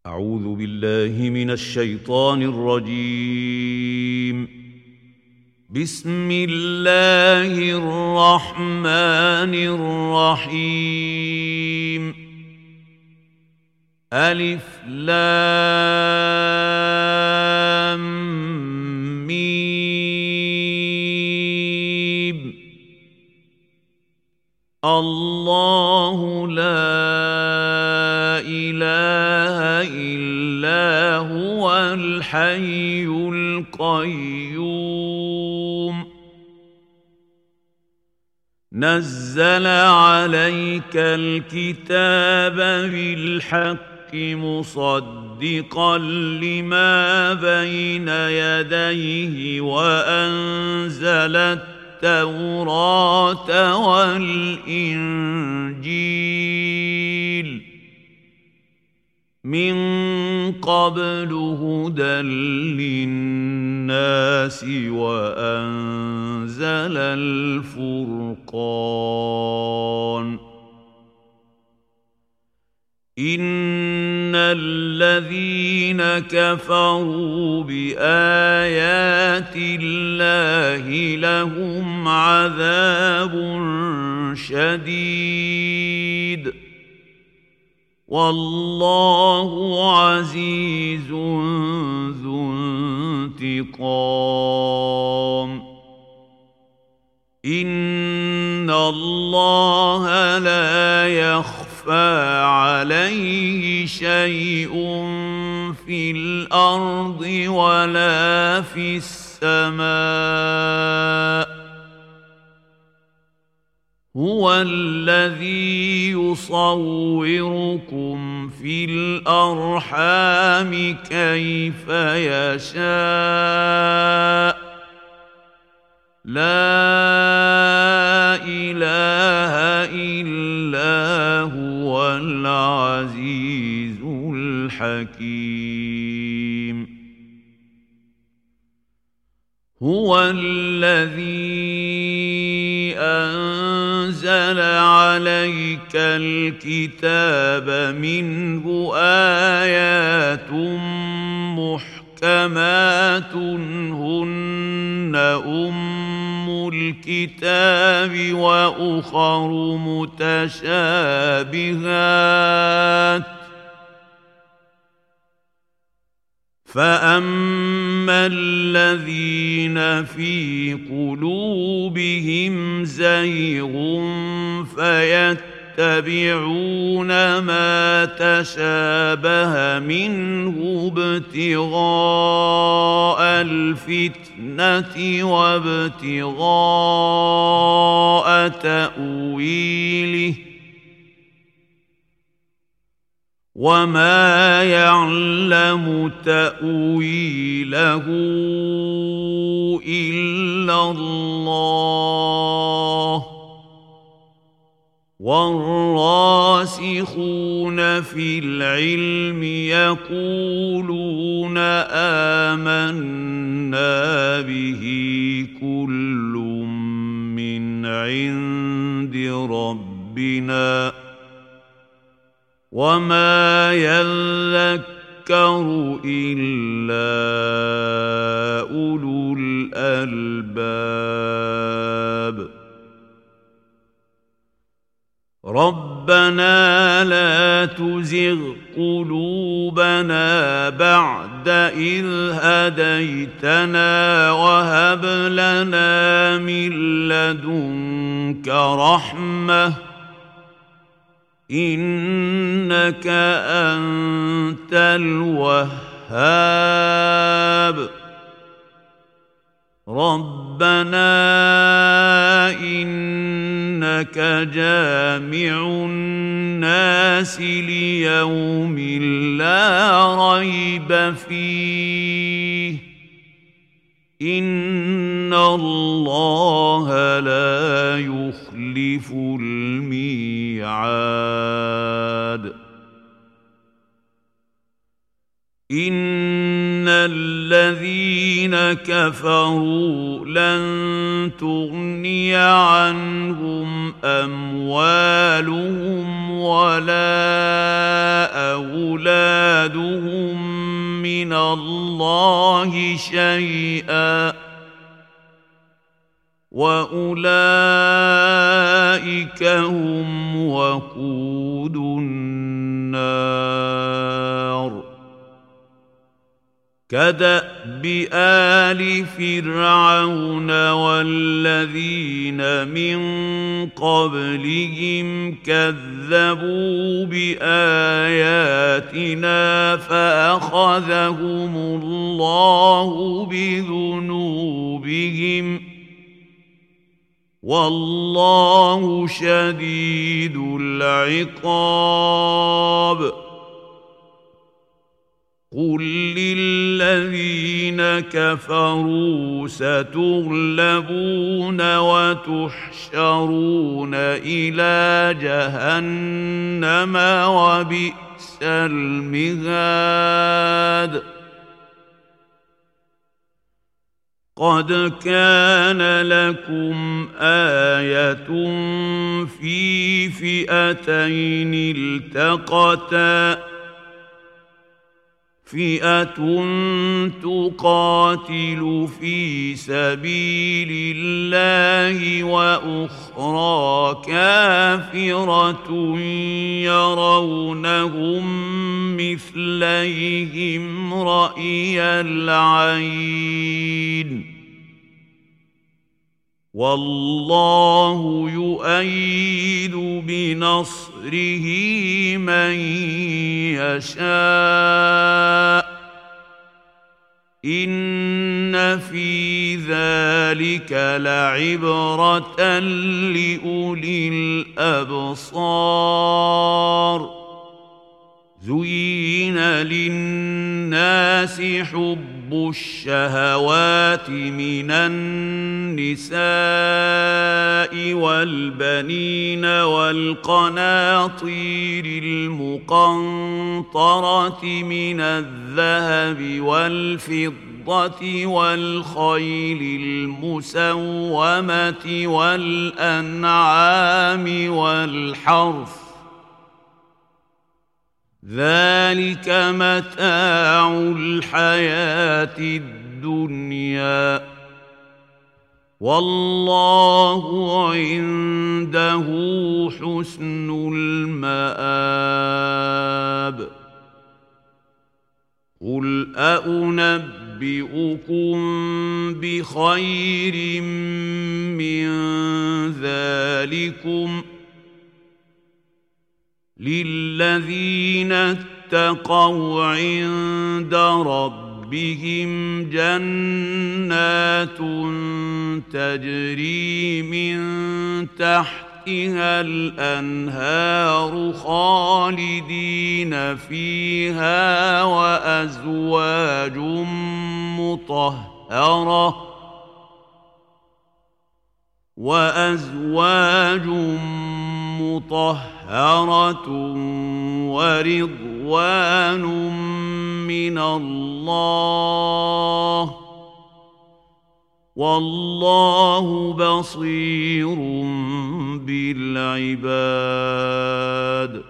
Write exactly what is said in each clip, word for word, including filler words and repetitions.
أعوذ بالله من الشيطان الرجيم. بسم الله الرحمن الرحيم. ألف لام ميم. الله لا إله إلا هو الحي القيوم. نزل عليك الكتاب بالحق مصدقا لما بين يديه وأنزل التوراة والإنجيل من قبل هدى للناس وأنزل الفرقان. إن الذين كفروا بآيات الله لهم عذاب شديد والله عزيز ذو انتقام. إن الله لا يخفى عليه شيء في الأرض ولا في السماء. هو الذي يصوركم في الأرحام كيف يشاء. لا إله إلا هو العزيز الحكيم. هو الذي أنزل عليك الكتاب منه آيات محكمات هن أم الكتاب وأخر متشابهات. فأما الذين في قلوبهم زيغ فيتبعون ما تشابه منه ابتغاء الفتنة وابتغاء تأويله وما يعلم تأويله إلا الله. والراسخون في العلم يقولون آمنا به كل من عند ربنا وما يذكر إلا أولو الألباب. ربنا لا تزغ قلوبنا بعد إذ هديتنا وهب لنا من لدنك رحمة إنك أنت الوهاب. ربنا إنك جامع الناس ليوم لا ريب فيه إن الله لا يخلف الميعاد. إن الذين كفروا لن تغني عنهم أموالهم ولا أولادهم زادهم من الله شيئا وأولئك هم وقود النار كدأب آل فرعون والذين من قبلهم كذبوا بآياتنا فأخذهم الله بذنوبهم والله شديد العقاب قل للذين كفروا ستغلبون وتحشرون إلى جهنم وبئس المهاد قد كان لكم آية في فئتين التقتا فئة تقاتل في سبيل الله وأخرى كافرة يرونهم مثليهم رأي العين والله يؤيد بنصره من يشاء إن في ذلك لعبرة لأولي الأبصار زين للناس حب الشهوات من النساء والبنين والقناطير المقنطرة من الذهب والفضة والخيل المسومة والأنعام والحرث ذلك متاع الحياة الدنيا والله عنده حسن المآب قل أأنبئكم بخير من ذلكم للذين اتقوا عند ربهم جنات تجري من تحتها الأنهار خالدين فيها وأزواج مطهرة وأزواج مطهرة ورضوان من الله والله بصير بالعباد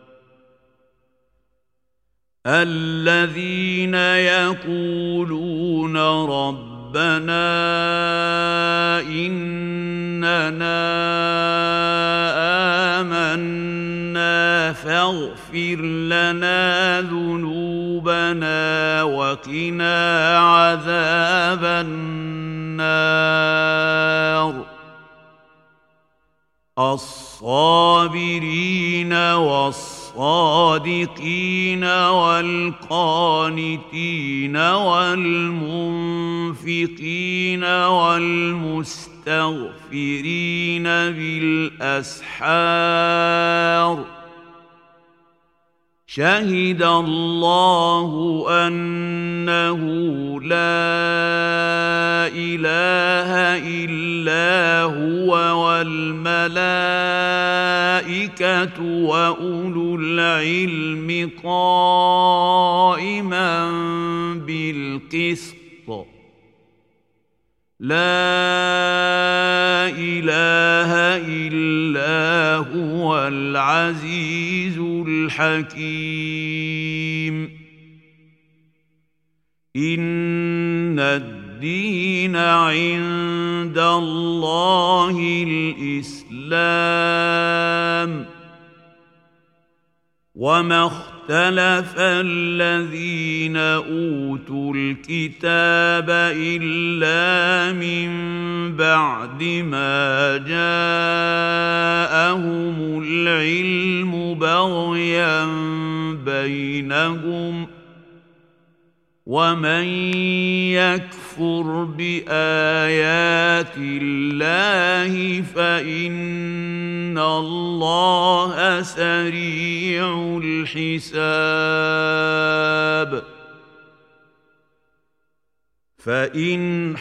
الذين يقولون ربنا إننا آمنا فاغفر لنا ذنوبنا وقنا عذاب النار الصابرين والصادقين والقانتين والمنفقين والمستغفرين بالأسحار شهد الله أنه لا إله إلا هو والملائكة وأولو العلم قائما بالقسط لا إله إلا هو العزيز الحكيم إن الدين عند الله الإسلام وما اختلف الذين أوتوا الكتاب إلا من بعد ما جاءهم العلم بغيا بينهم ومن يكفر بآيات الله فإن الله سريع الحساب فإن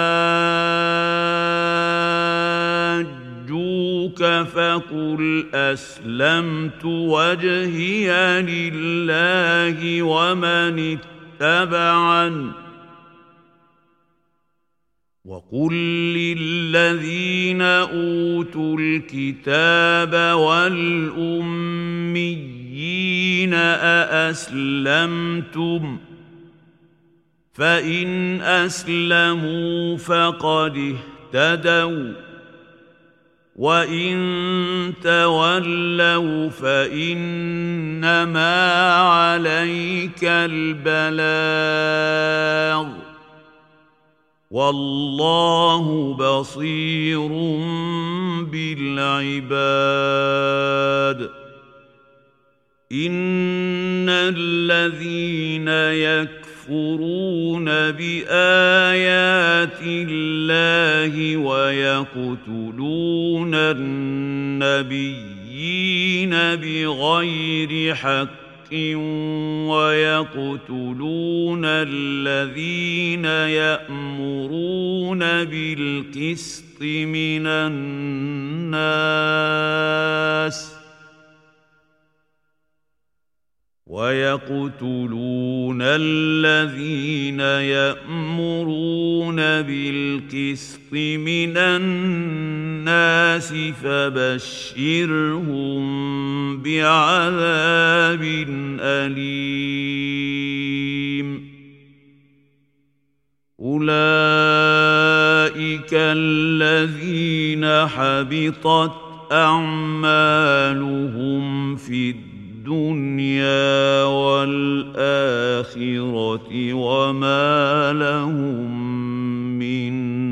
حاجوك فقل أسلمت وجهي لله ومن اتبعن وقل للذين أوتوا الكتاب والأميين أأسلمتم فإن أسلموا فقد اهتدوا وإن تولوا فإنما عليك البلاغ والله بصير بالعباد إن الذين يكفرون بآيات الله ويقتلون النبيين بغير حق ويقتلون الذين يأمرون بالقسط من الناس ويقتلون الذين يأمرون بالقسط من الناس فبشرهم بعذاب أليم أولئك الذين حبطت أعمالهم في الدنيا الدنيا والآخرة وما لهم من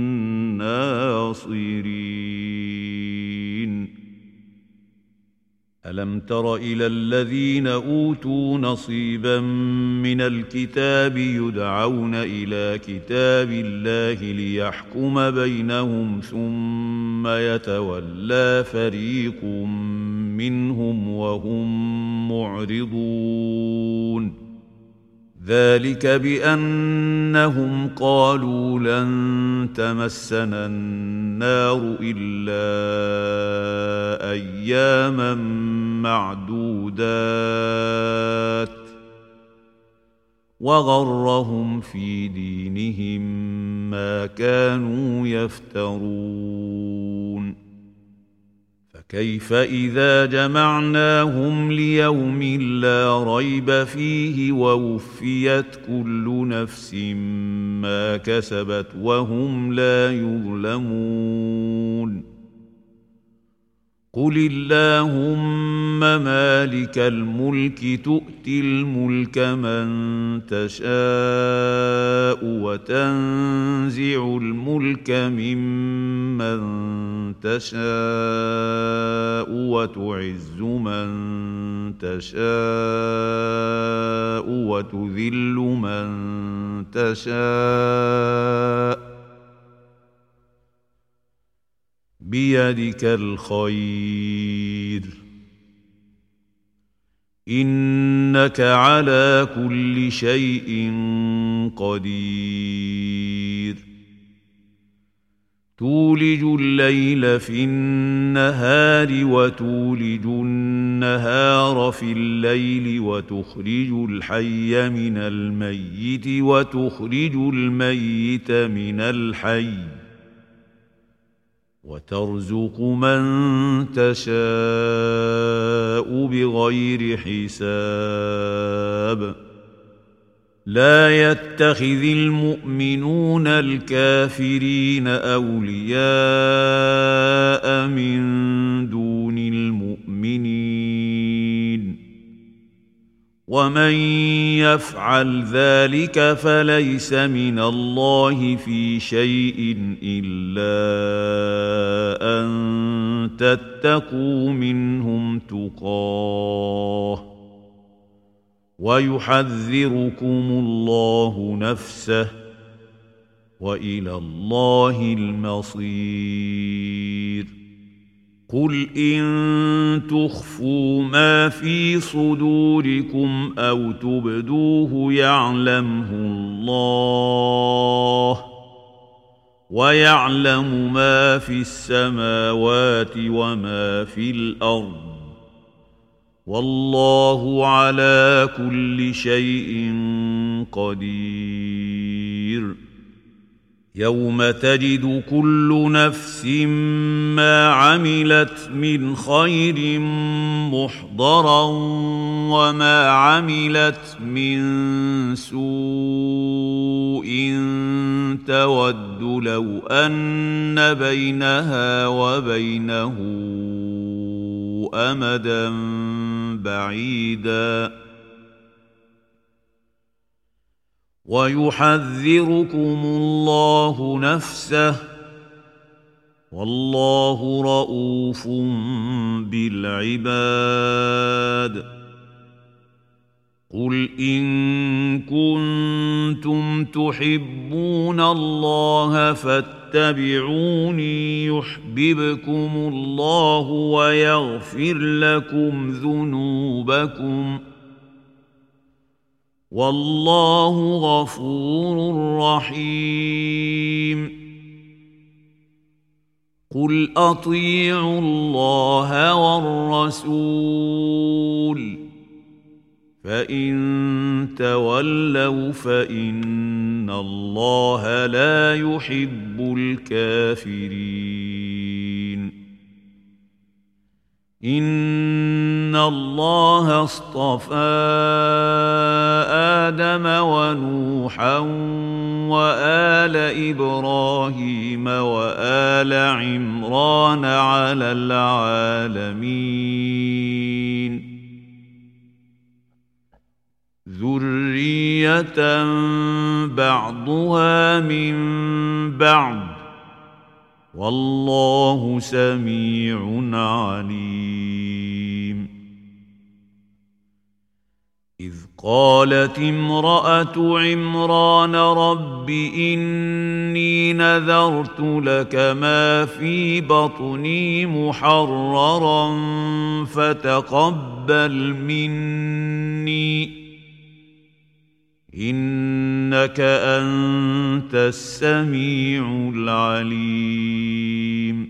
ناصرين ألم تر إلى الذين أوتوا نصيبا من الكتاب يدعون إلى كتاب الله ليحكم بينهم ثم يتولى فريق منهم وهم معرضون ذلك بأنهم قالوا لن تمسنا النار إلا أياما معدودات وغرهم في دينهم ما كانوا يفترون فكيف إذا جمعناهم ليوم لا ريب فيه ووفيت كل نفس ما كسبت وهم لا يظلمون قل اللهم مالك الملك تؤتي الملك من تشاء وتنزع الملك ممن تشاء وتعز من تشاء وتذل من تشاء بيدك الخير إنك على كل شيء قدير تولج الليل في النهار وتولج النهار في الليل وتخرج الحي من الميت وتخرج الميت من الحي وترزق من تشاء بغير حساب لا يتخذ المؤمنون الكافرين أولياء من دون المؤمنين ومن يفعل ذلك فليس من الله في شيء إلا أن تتقوا منهم تقاه ويحذركم الله نفسه وإلى الله المصير قل إن تخفوا ما في صدوركم أو تبدوه يعلمه الله ويعلم ما في السماوات وما في الأرض والله على كل شيء قدير يوم تجد كل نفس ما عملت من خير محضرا وما عملت من سوء تود لو أن بينها وبينه أمدا بعيدا ويحذركم الله نفسه والله رؤوف بالعباد قل إن كنتم تحبون الله فاتبعوني يحببكم الله ويغفر لكم ذنوبكم والله غفور رحيم قل أطيعوا الله والرسول فإن تولوا فإن الله لا يحب الكافرين إن الله اصطفى آدم ونوحا وآل إبراهيم وآل عمران على العالمين ذرية بعضها من بعض والله سميع عليم إذ قالت امرأة عمران رب إني نذرت لك ما في بطني محررا فتقبل مني إنك أنت السميع العليم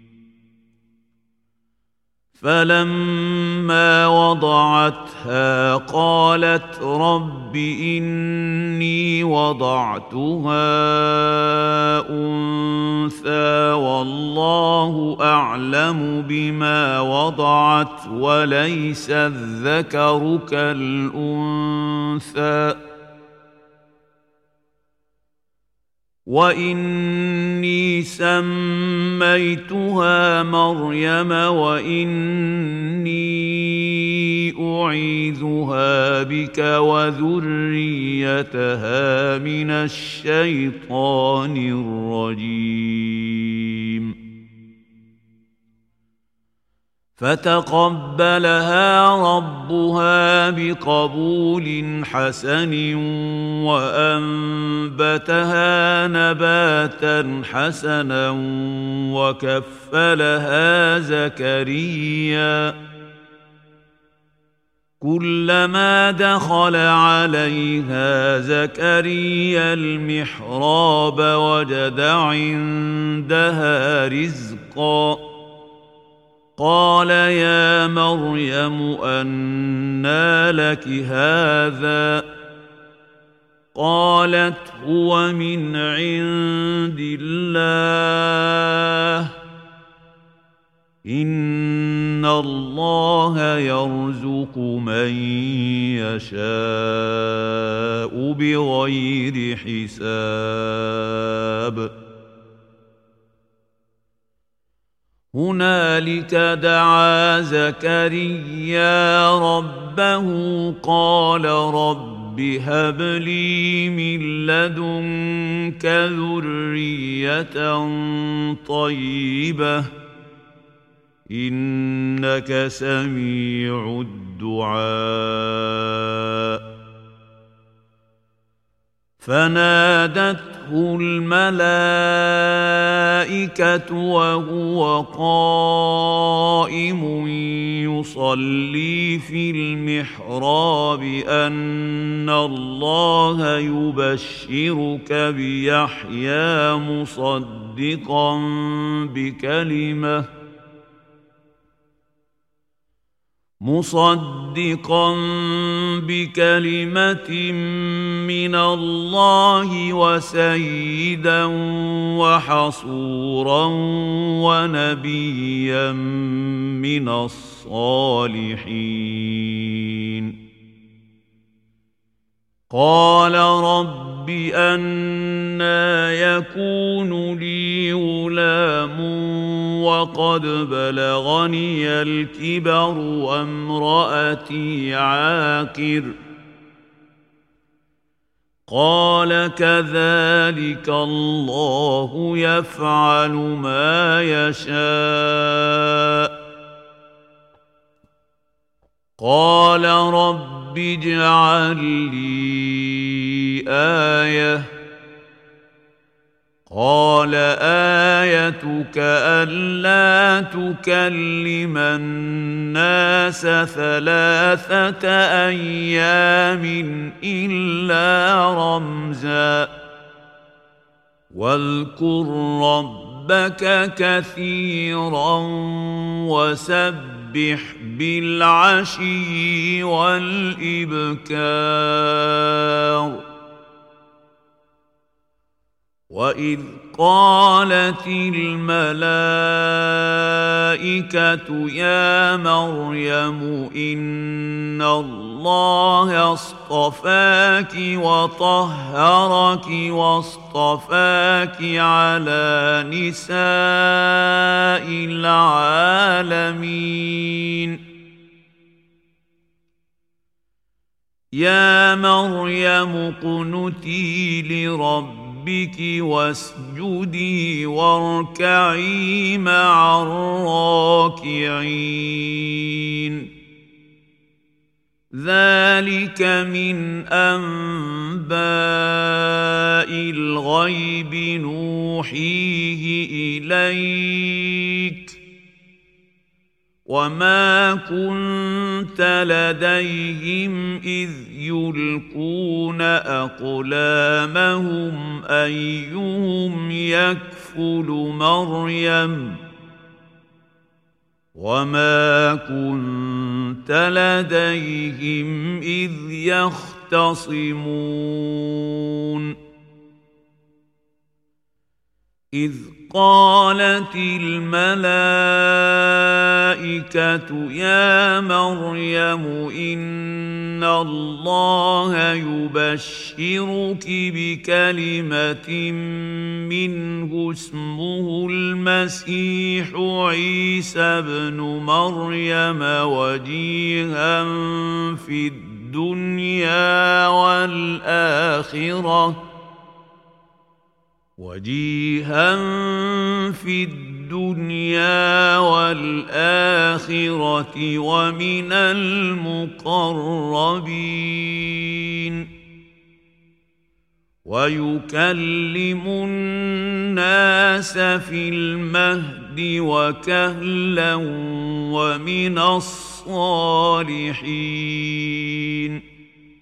فلما وضعتها قالت رب إني وضعتها أنثى والله أعلم بما وضعت وليس الذكر كالأنثى وإني سميتها مريم وإني أعيذها بك وذريتها من الشيطان الرجيم فتقبلها ربها بقبول حسن وأنبتها نباتا حسنا وكفلها زكريا كلما دخل عليها زكريا المحراب وجد عندها رزقا قال يا مريم أنى لك هذا قالت هو من عند الله إن الله يرزق من يشاء بغير حساب هنالك دعا زكريا ربه قال رب هب لي من لدنك ذرية طيبة إنك سميع الدعاء فنادته الملائكة وهو قائم يصلي في المحراب أن الله يبشرك بيحيى مصدقا بكلمة مصدقا بكلمة من الله وسيدا وحصورا ونبيا من الصالحين قال رب أنى يكون لي غلام وقد بلغني الكبر وامرأتي عاقر قال كذلك الله يفعل ما يشاء قال رب اجعل لي آية قال آيتك ألا تكلم الناس ثلاثة أيام إلا رمزا واذكر ربك كثيرا وسبح بالعشي والإبكار وإذ قالت الملائكة يا مريم إن الله اصطفاك وطهرك واصطفاك على نساء العالمين يا مريم اقنتي لربك ربك واسجدي واركعي مع الراكعين ذلك من أنباء الغيب نوحيه إليك وما كنت لديهم إذ يلقون أقلامهم أيهم يكفل مريم وما كنت لديهم إذ يختصمون إذ قالت الملائكة يا مريم إن الله يبشرك بكلمة منه اسمه المسيح عيسى ابن مريم وجيها في الدنيا والآخرة وجيها في الدنيا والآخرة ومن المقربين ويكلم الناس في المهد وكهلا ومن الصالحين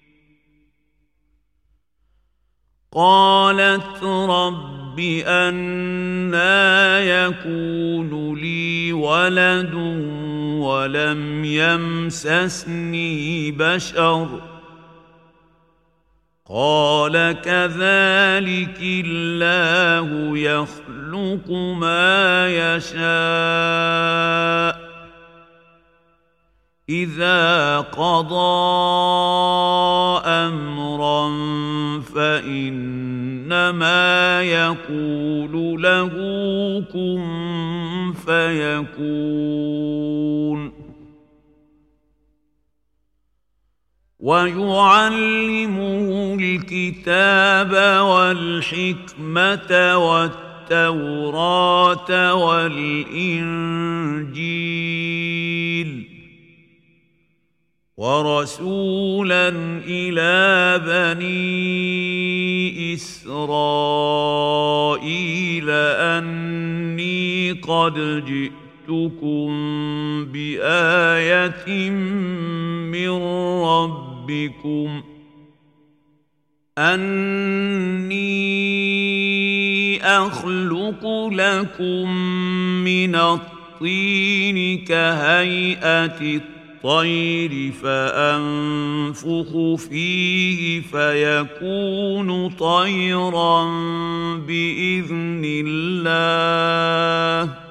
قالت رب أنى يكون لي ولد ولم يمسسني بشر قال كذلك الله يخلق ما يشاء إذا قضى أمرا فإنما يقول له كن فيكون ويعلمه الكتاب والحكمة والتوراة والإنجيل ورسولا إلى بني إسرائيل أني قد جئتكم بآية من ربكم أني أخلق لكم من الطين كهيئة الطير فأنفخ فيه فيكون طيرا بإذن الله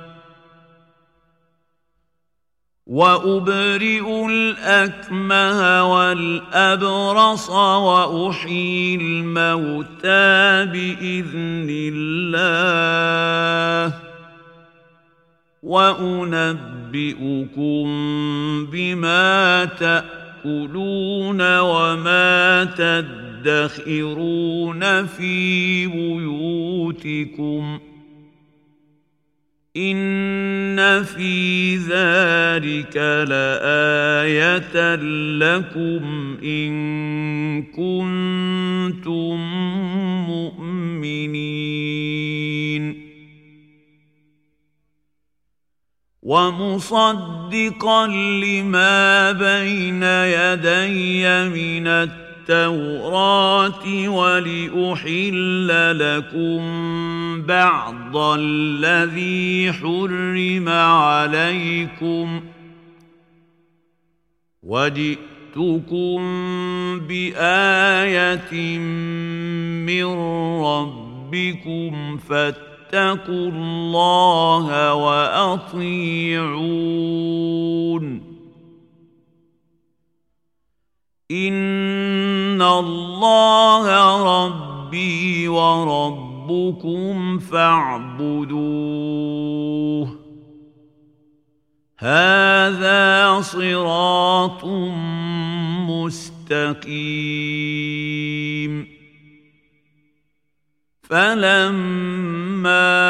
وأبرئ الأكمه والأبرص وأحيي الموتى بإذن الله وأنبئكم بما تأكلون وما تدخرون في بيوتكم إن في ذلك لآية لكم إن كنتم مؤمنين ومصدقا لما بين يدي من التوراة ولأحل لكم بعض الذي حرم عليكم وجئتكم بآية من ربكم فاتقوا الله وأطيعون إن الله ربي وربكم فاعبدوه هذا صراط مستقيم فلما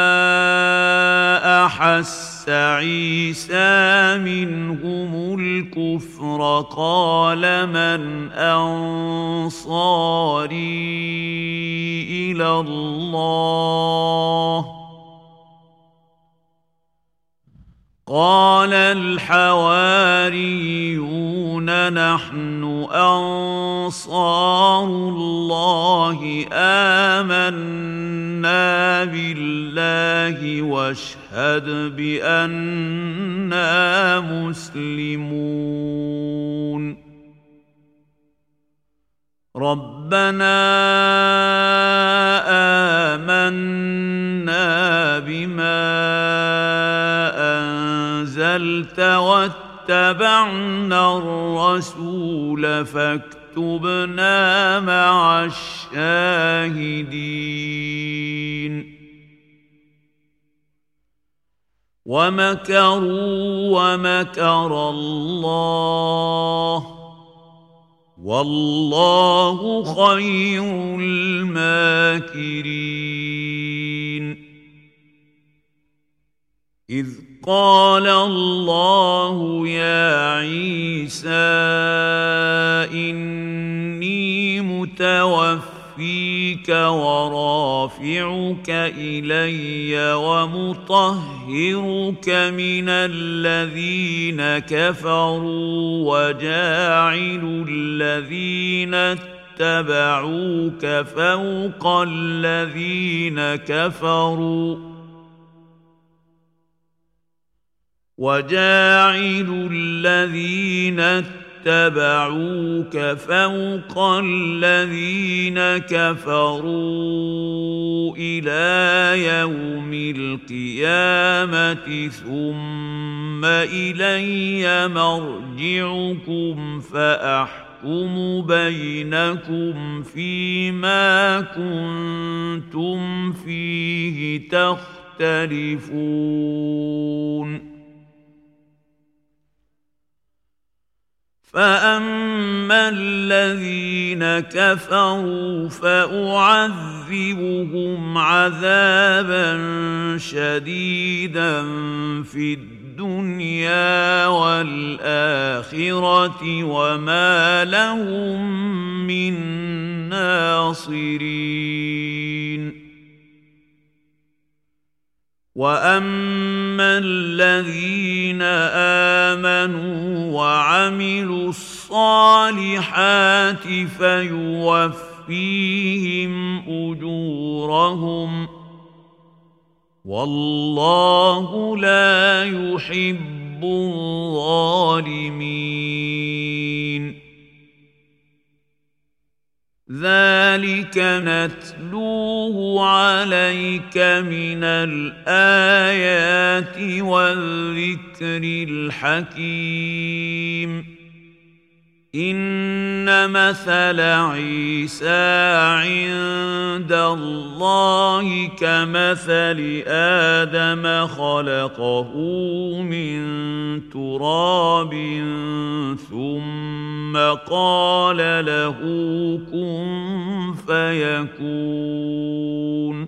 أحس عيسى منهم الكفر قال من أنصاري إلى الله قال الحواريون نحن أنصار الله آمنا بالله واشهد بأننا مسلمون ربنا آمنا بما أنزلت واتبعنا الرسول فاكتبنا مع الشاهدين ومكروا ومكر الله والله خير الماكرين إذ قال الله يا عيسى إني متوفيك ورافعك إلي ومطهرك من الذين كفروا وجاعل الذين اتبعوك فوق الذين كفروا وجاعل الذين اتبعوك فوق الذين كفروا إلى يوم القيامة ثم إلي مرجعكم فأحكم يحكم بينكم فيما كنتم فيه تختلفون فأما الذين كفروا فأعذبهم عذابا شديدا في الدنيا والآخرة وما لهم من ناصرين وأما الذين آمنوا وعملوا الصالحات فيوفيهم أجورهم والله لا يحب الظالمين ذلك نتلوه عليك من الآيات والذكر الحكيم إن مثل عيسى عند الله كمثل آدم خلقه من تراب ثم قال له كن فيكون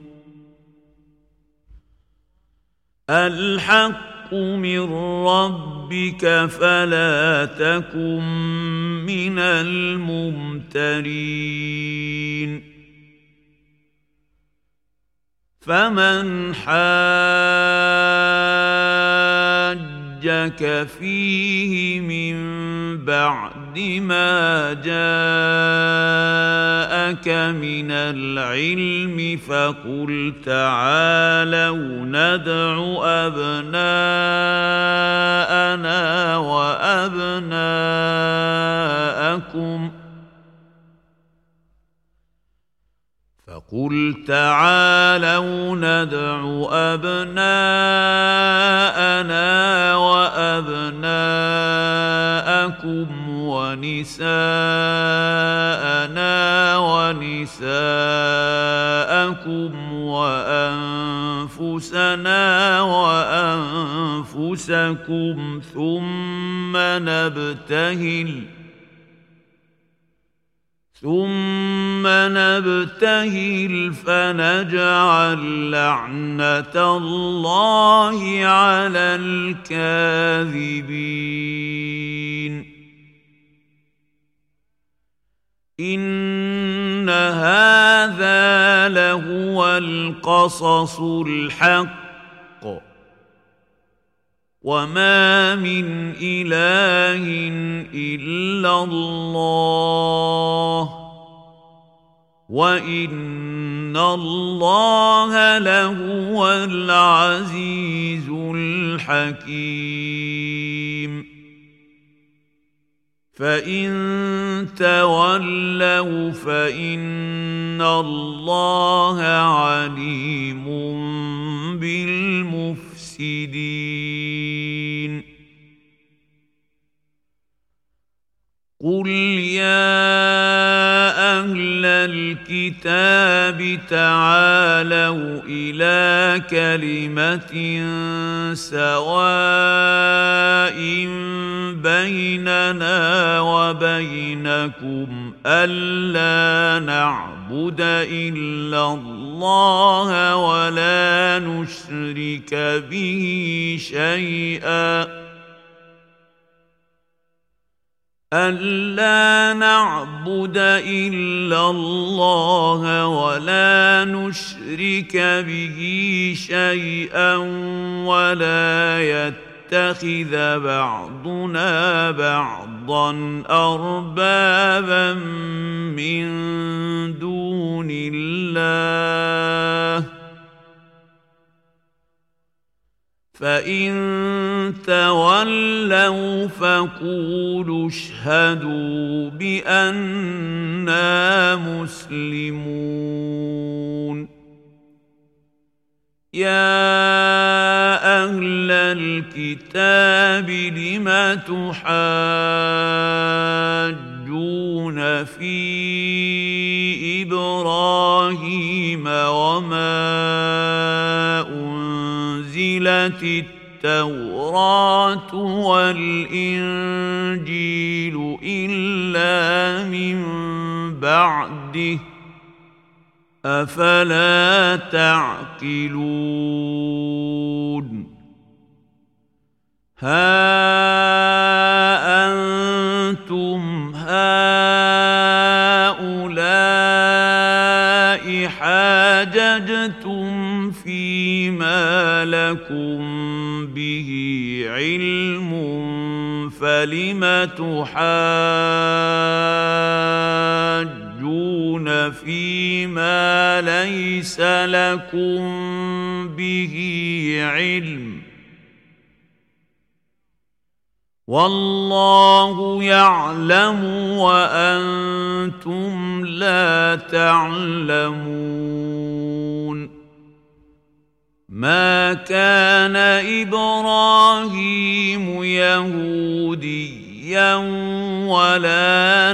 الحق من ربك فلا تكن من الممترين فمن حاجك فيه من بعد ما جاءك من العلم فقل تعالوا ندع أبناءنا وأبناءكم فقل تعالوا ندع أبناءنا وأبناءكم ونساءنا ونساءكم وأنفسنا وأنفسكم ثم نبتهل ثم نبتهل فنجعل لعنة الله على الكاذبين إن هذا لهو القصص الحق وما من إله إلا الله وإن الله لهو العزيز الحكيم فإن تولوا فإن الله عليم بالمفسدين قل يا أهل الكتاب تعالوا إلى كلمة سواء بيننا وبينكم ألا نعبد إلا الله ولا نشرك به شيئا ألا نعبد إلا الله ولا نشرك به شيئا ولا يتخذ بعضنا بعضا أربابا من دون الله فإن تولوا فقولوا اشهدوا بأننا مسلمون يا أهل الكتاب لم تحاجون في إبراهيم وما أنزلت التوراة والإنجيل إلا من بعده أفلا تعقلون ها أنتم هؤلاء حاججتم فيما لكم به علم فلم تحاجون فيما ليس لكم به علم والله يعلم وأنتم لا تعلمون ما كان إبراهيم يهوديا ولا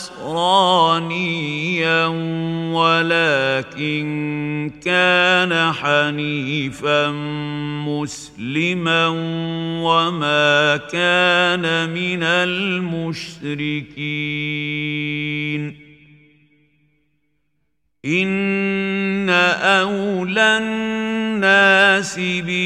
نصرانيا ولكن كان حنيفا مسلما وما كان من المشركين إن أولى الناس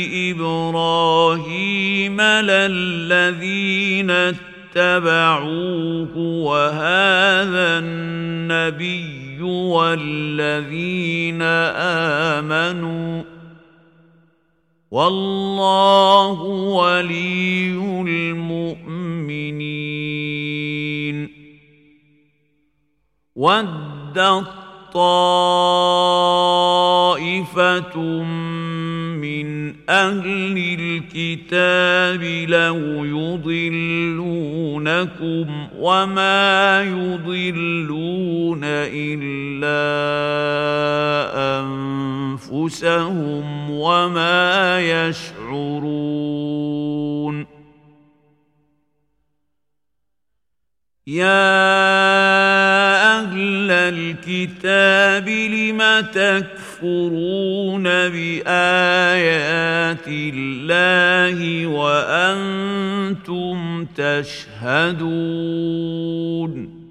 بإبراهيم للذين اتبعوه وهذا النبي والذين آمنوا والله ولي المؤمنين ودت طائفة من أهل الكتاب لو يضلونكم وما يضلون إلا أنفسهم وما يشعرون يا أهل الكتاب لم تكفرون بآيات الله وأنتم تشهدون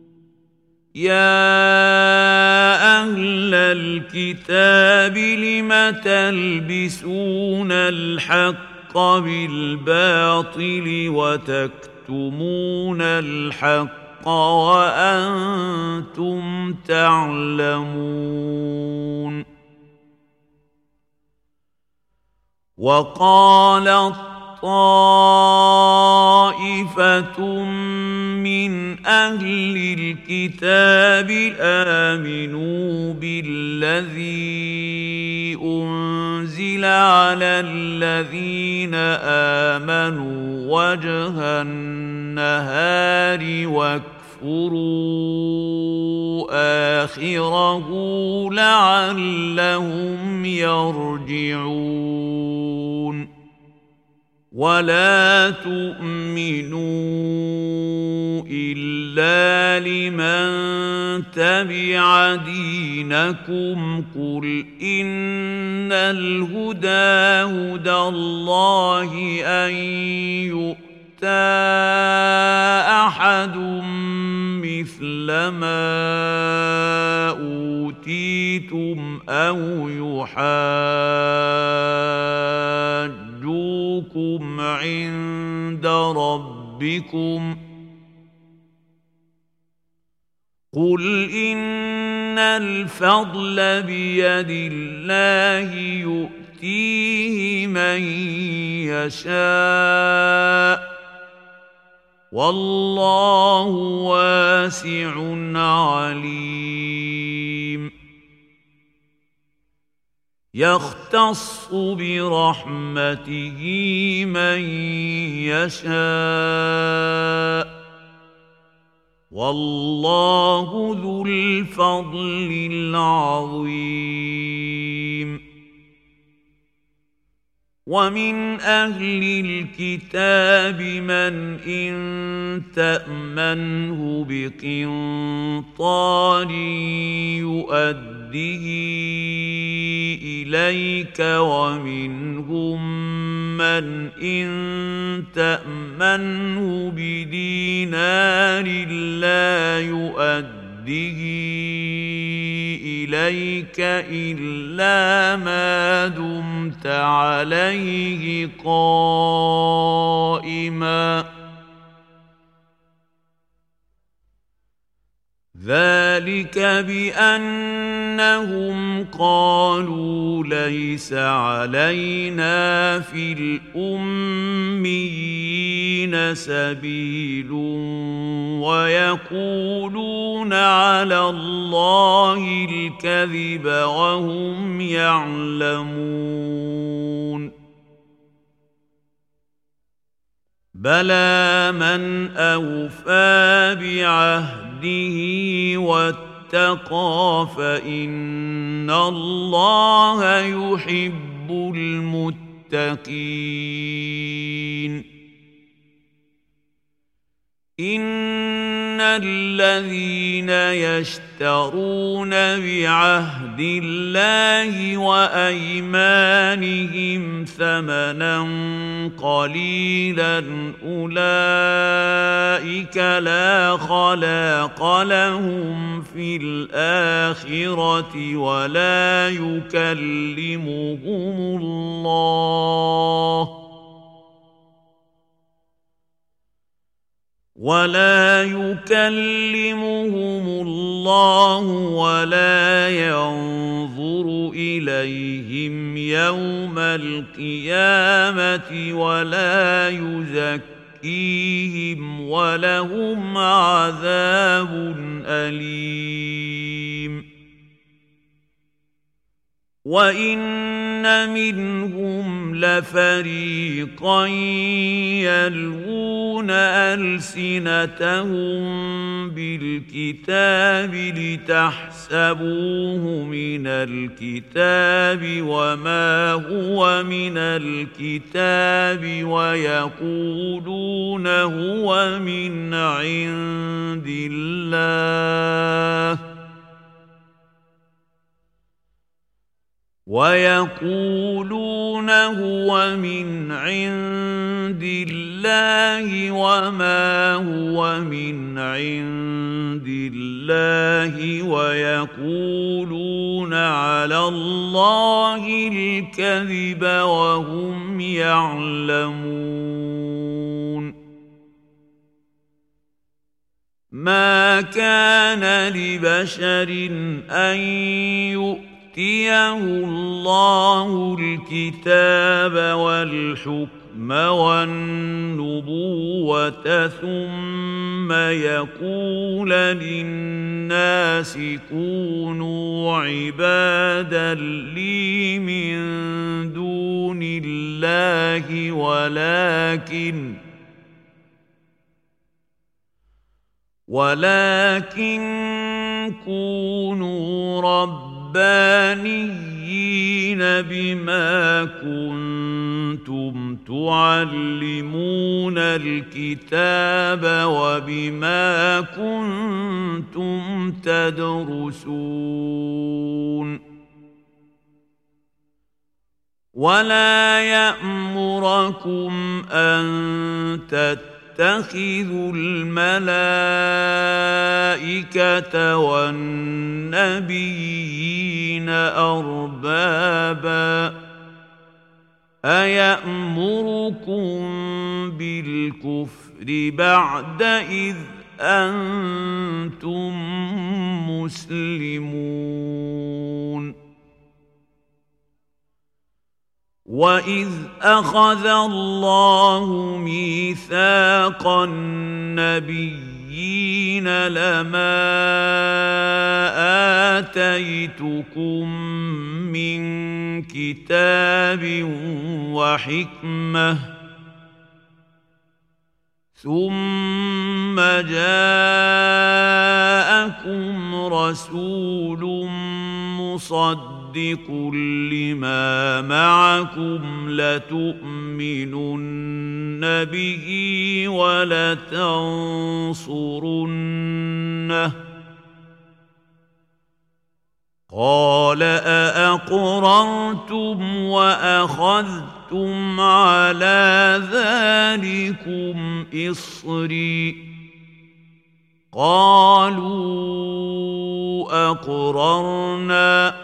يا أهل الكتاب لم تلبسون الحق بالباطل وتكتمون الحق وأنتم تعلمون وقالت طائفة من أهل الكتاب آمنوا بالذي أنزل على الذين آمنوا وجه النهار واكفروا آخره لعلهم يرجعون ولا تؤمنوا إلا لمن تبع دينكم قل إن الهدى هدى الله أن يؤتى أحد مثل ما أوتيتم أو يحاجوكم عند ربكم قل إن الفضل بيد الله يؤتيه من يشاء والله واسع عليم يختص برحمته من يشاء والله ذو الفضل العظيم ومن أهل الكتاب من إن تأمنه بقنطار يؤده إليك ومنهم من إن تأمنه بدينار لا يؤده إليك إلا ما دمت عليه قائما ذلك بأنهم قالوا ليس علينا في الأميين سبيل ويقولون على الله الكذب وهم يعلمون بلى من أوفى بعهده واتقى فإن الله يحب المتقين إن الذين يشترون بعهد الله وأيمانهم ثمنا قليلا أولئك لا خلاق لهم في الآخرة ولا يكلمهم الله ولا يكلمهم الله ولا ينظر إليهم يوم القيامة ولا يزكيهم ولهم عذاب أليم وإن منهم لفريقا يلوون ألسنتهم بالكتاب لتحسبوه من الكتاب وما هو من الكتاب ويقولون هو من عند الله ويقولون هو من عند الله وما هو من عند الله ويقولون على الله الكذب وهم يعلمون ما كان لبشر أن يؤمن يؤتيه الله الكتاب والحكم والنبوة ثم يقول للناس كونوا عبادا لي من دون الله ولكن ولكن كونوا رب ربانيين بما كنتم تعلمون الكتاب وبما كنتم تدرسون ولا يأمركم أن تتقوا اتخذوا الملائكة والنبيين أربابا أيأمركم بالكفر بعد إذ أنتم مسلمون وَإِذْ أَخَذَ اللَّهُ مِيثَاقَ النَّبِيِّينَ لَمَا آتَيْتُكُم مِّن كِتَابٍ وَحِكْمَةٍ ثُمَّ جَاءَكُمْ رَسُولٌ مصدق لما معكم لتؤمنن به ولتنصرنه قال أأقررتم وأخذتم على ذلكم إصري قالوا أقررنا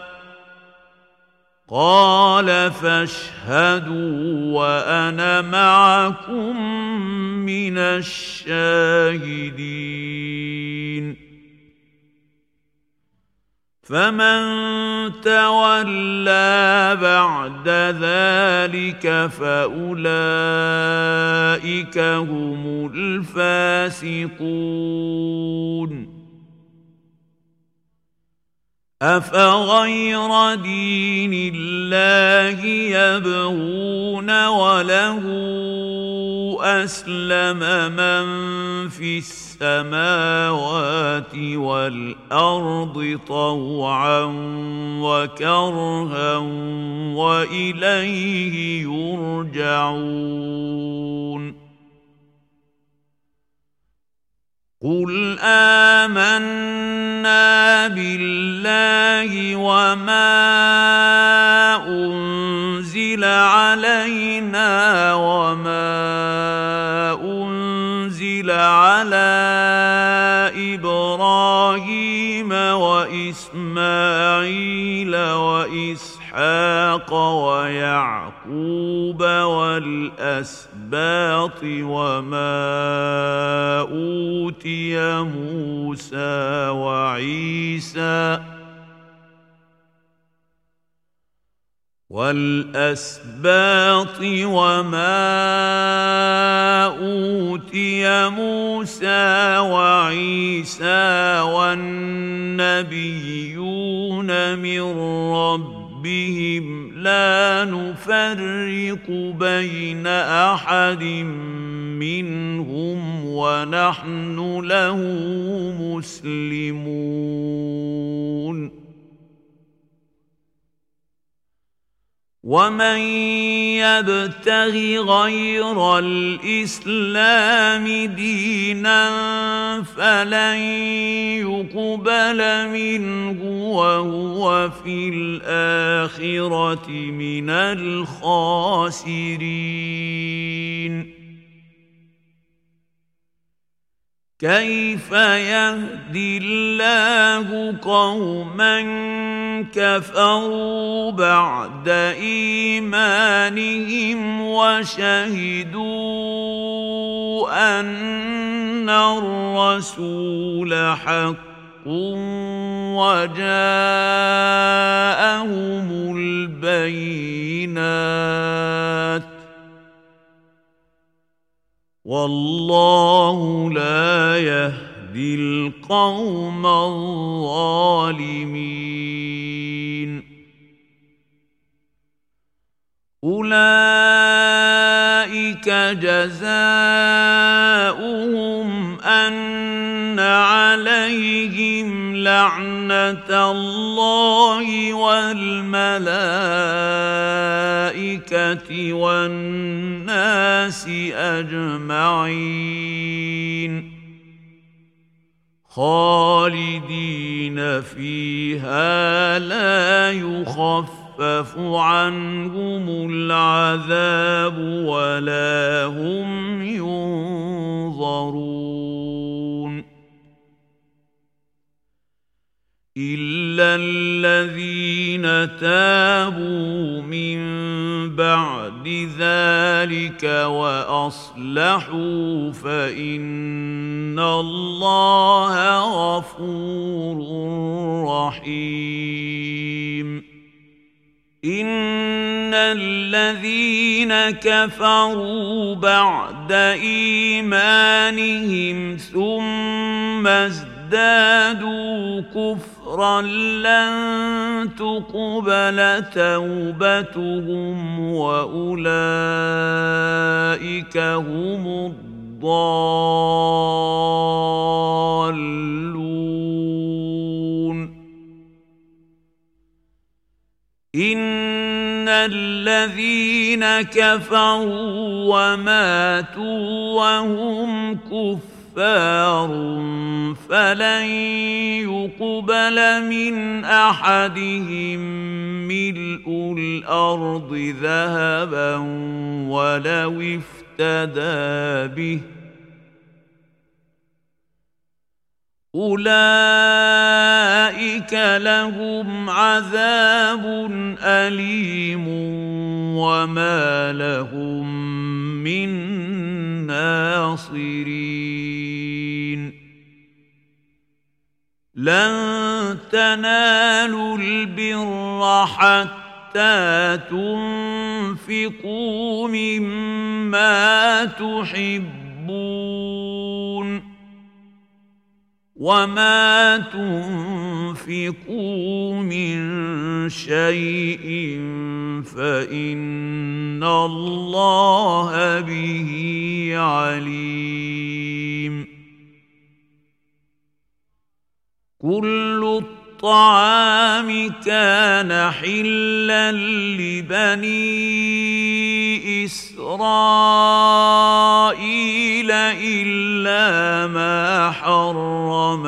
قال فاشهدوا وأنا معكم من الشاهدين فمن تولى بعد ذلك فأولئك هم الفاسقون أفغير دين الله يبغون وله أسلم من في السماوات والأرض طوعا وكرها وإليه يرجعون قل آمنا بالله وما أنزل علينا وما أنزل على إبراهيم وإسماعيل وإسحاق ويعقوب والأسباط وما أوتي موسى وعيسى والأسباط وما أوتي موسى وعيسى والنبيون من ربهم لا نفرق بين أحد منهم ونحن له مسلمون ومن يبتغ غير الإسلام دينا فلن يقبل منه وهو في الآخرة من الخاسرين كيف يهدي الله قوما كفروا بعد إيمانهم وشهدوا أن الرسول حق وجاءهم البينات والله لا يهدي القوم الظالمين أولئك جزاؤهم أن عليهم لعنة الله والملائكة والناس أجمعين خالدين فيها لا يخفف عنهم العذاب ولا هم ينظرون إلا الذين تابوا من بعد ذلك وأصلحوا فإن الله غفور رحيم إن الذين كفروا بعد إيمانهم ثم ازدادوا كفرا لن تقبل توبتهم وأولئك هم الضالون إن الذين كفروا وماتوا وهم كفار فلن يقبل من أحدهم ملء الأرض ذهبا ولو افتدى به أولئك لهم عذاب أليم وما لهم من ناصرين لن تنالوا البر حتى تنفقوا مما تحبون وما تنفقوا من شيء فإن الله به عليم كل الطعام كان حلا لبني إسرائيل إلا ما حرم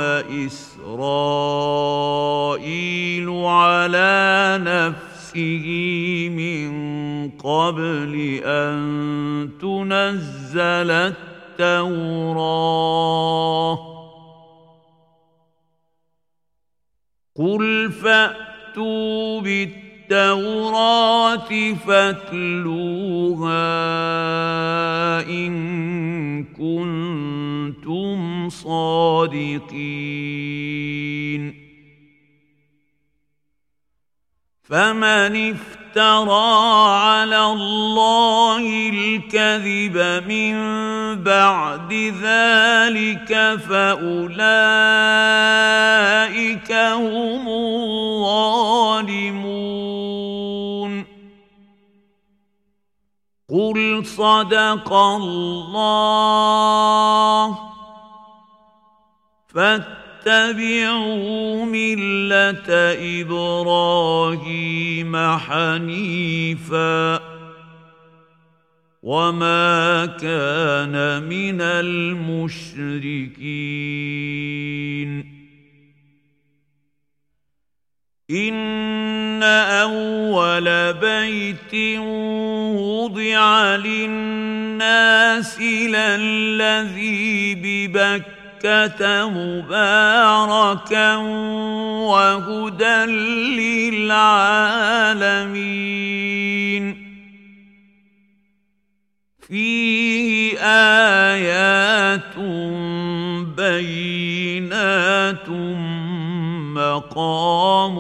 إسرائيل على نفسه من قبل أن تنزل التوراة قل فأتوا بالتوراة فاتلوها إن كنتم صادقين فمن افترى على الله الكذب من بعد ذلك فأولئك هم الظالمون قل صدق الله فاتبعوا ملة إبراهيم حنيفا وما كان من المشركين إن أول بيت وضع للناس للذي ببكة مباركا وهدى للعالمين فيه آيات بينات مقام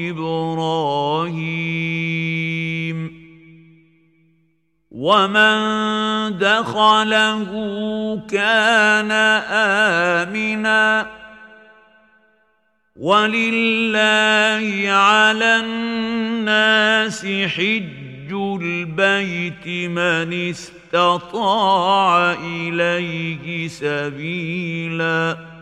إبراهيم ومن دخله كان آمنا ولله على الناس حج البيت من استطاع إليه سبيلا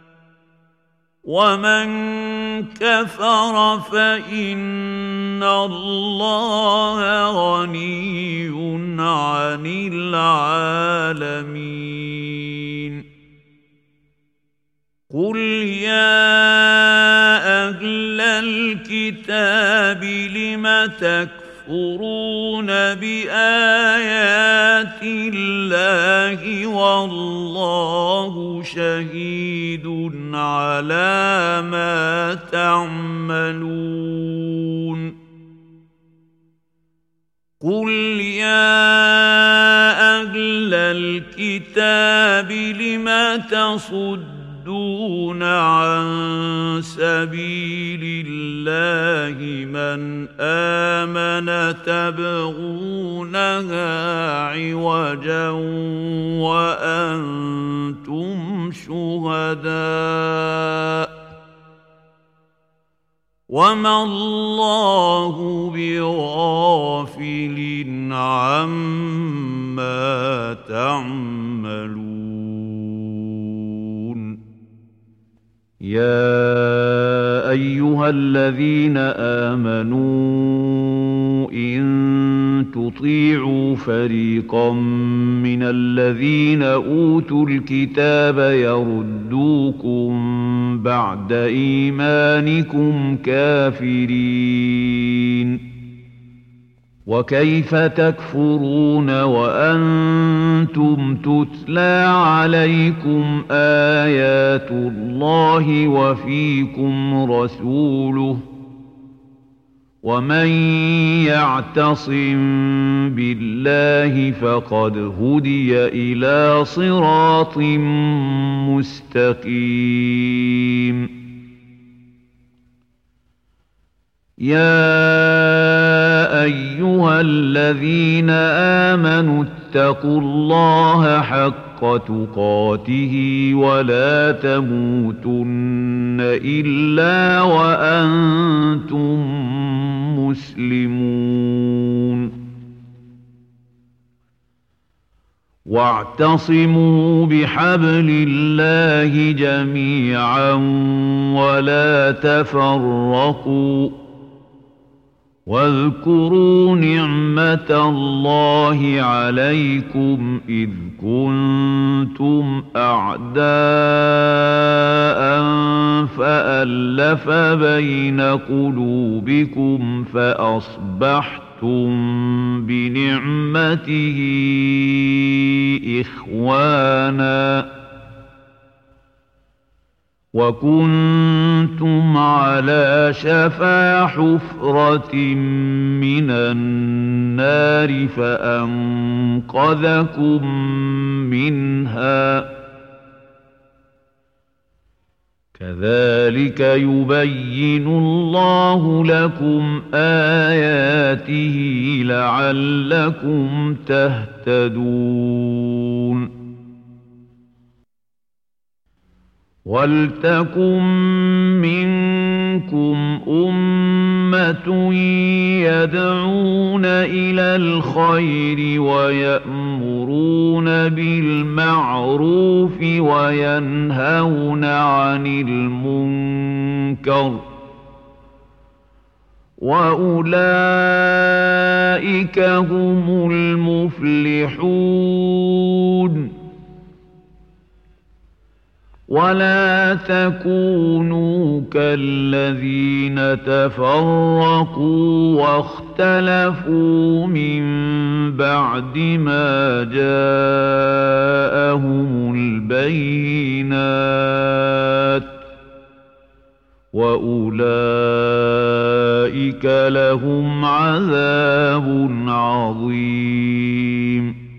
ومن كفر فإن الله غني عن العالمين قل يا أهل الكتاب لم تكفرون بآيات الله والله شهيد على ما تعملون قل يا أهل الكتاب لم تصدون عن سبيل الله من آمن تبغونها عوجا وأنتم شهداء وما الله بغافل عما تعملون يا أيها الذين آمنوا إن تطيعوا فريقا من الذين أوتوا الكتاب يردوكم بعد إيمانكم كافرين وكيف تكفرون وأنتم تتلى عليكم آيات الله وفيكم رسوله ومن يعتصم بالله فقد هدي إلى صراط مستقيم يا أيها الذين آمنوا اتقوا الله حق تقاته ولا تموتن إلا وأنتم مسلمون واعتصموا بحبل الله جميعا ولا تفرقوا واذكروا نعمة الله عليكم إذ كنتم أعداء فألف بين قلوبكم فأصبحتم بنعمته إخواناً وكنتم على شفا حفرة من النار فأنقذكم منها كذلك يبين الله لكم آياته لعلكم تهتدون وَلْتَكُن مِّنكُمْ أُمَّةٌ يَدْعُونَ إِلَى الْخَيْرِ وَيَأْمُرُونَ بِالْمَعْرُوفِ وَيَنْهَوْنَ عَنِ الْمُنكَرِ وَأُولَئِكَ هُمُ الْمُفْلِحُونَ ولا تكونوا كالذين تفرقوا واختلفوا من بعد ما جاءهم البينات وأولئك لهم عذاب عظيم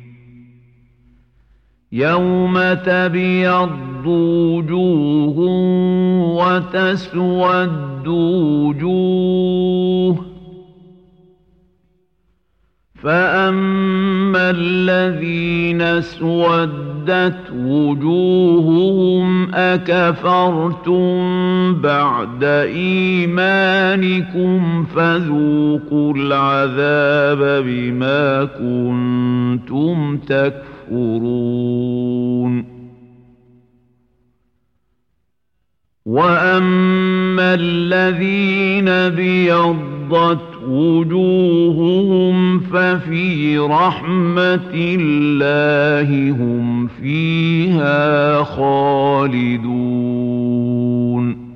يوم تبيض وجوه وتسود وجوه فأما الذين اسودت وجوههم أكفرتم بعد إيمانكم فذوقوا العذاب بما كنتم تكفرون وأما الذين ابيضت وجوههم ففي رحمة الله هم فيها خالدون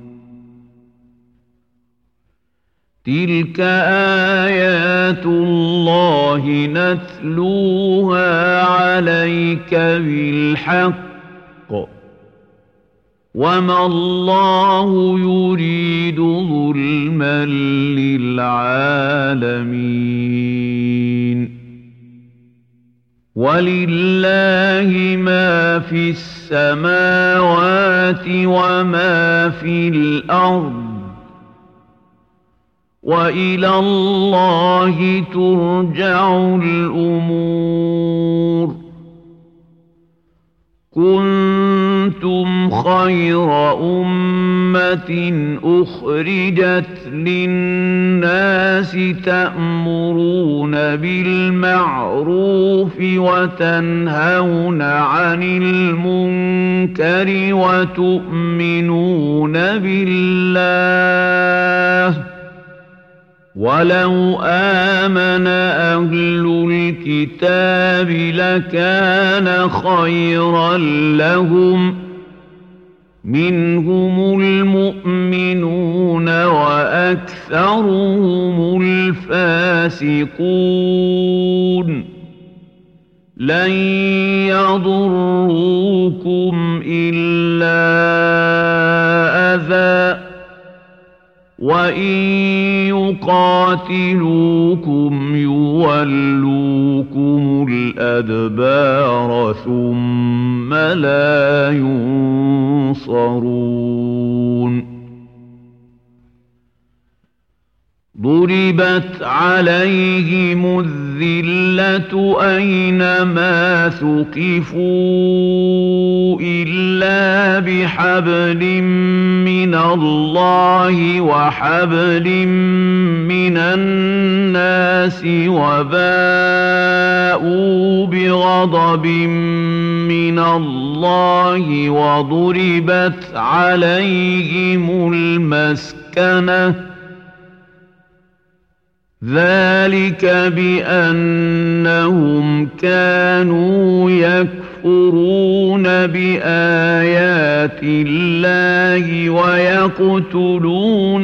تلك آيات الله نتلوها عليك بالحق وما الله يريد ظلما للعالمين ولله ما في السماوات وما في الأرض وإلى الله ترجع الأمور كنتم كنتم خير أمة أخرجت للناس تأمرون بالمعروف وتنهون عن المنكر وتؤمنون بالله ولو آمن أهل الكتاب لكان خيرا لهم منهم المؤمنون وأكثرهم الفاسقون لن يضروكم إلا أذى وإن يقاتلوكم يولوكم الأدبار ثم لا ينصرون ضربت عليهم الذلة أينما ثقفوا إلا بحبل من الله وحبل من الناس وباءوا بغضب من الله وضربت عليهم المسكنة ذلك بأنهم كانوا يكفرون بآيات الله ويقتلون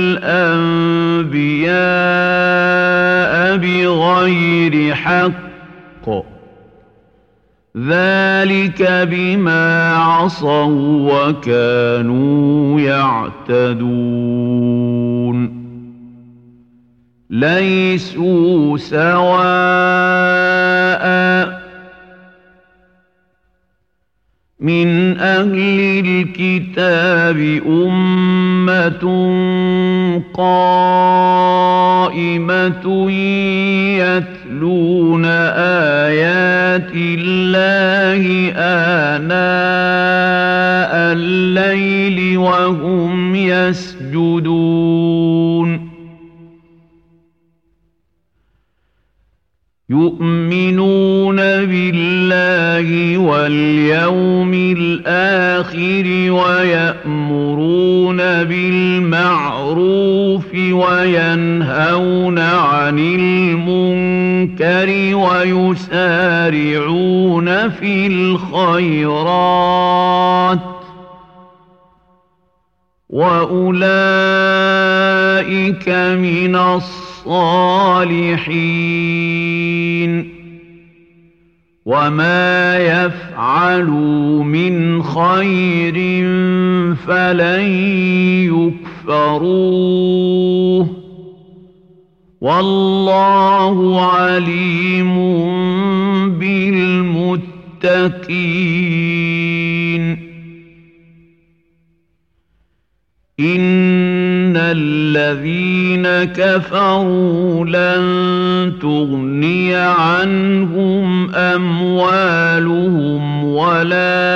الأنبياء بغير حق ذلك بما عصوا وكانوا يعتدون ليسوا سواء من أهل الكتاب أمة قائمة يتلون آيات الله آناء الليل وهم يسجدون يؤمنون بالله واليوم الآخر ويأمرون بالمعروف وينهون عن المنكر ويسارعون في الخيرات وأولئك من الصالحين وما يفعلوا من خير فلن يكفروه والله عليم بالمتقين إن الذين كفروا لن تغني عنهم أموالهم ولا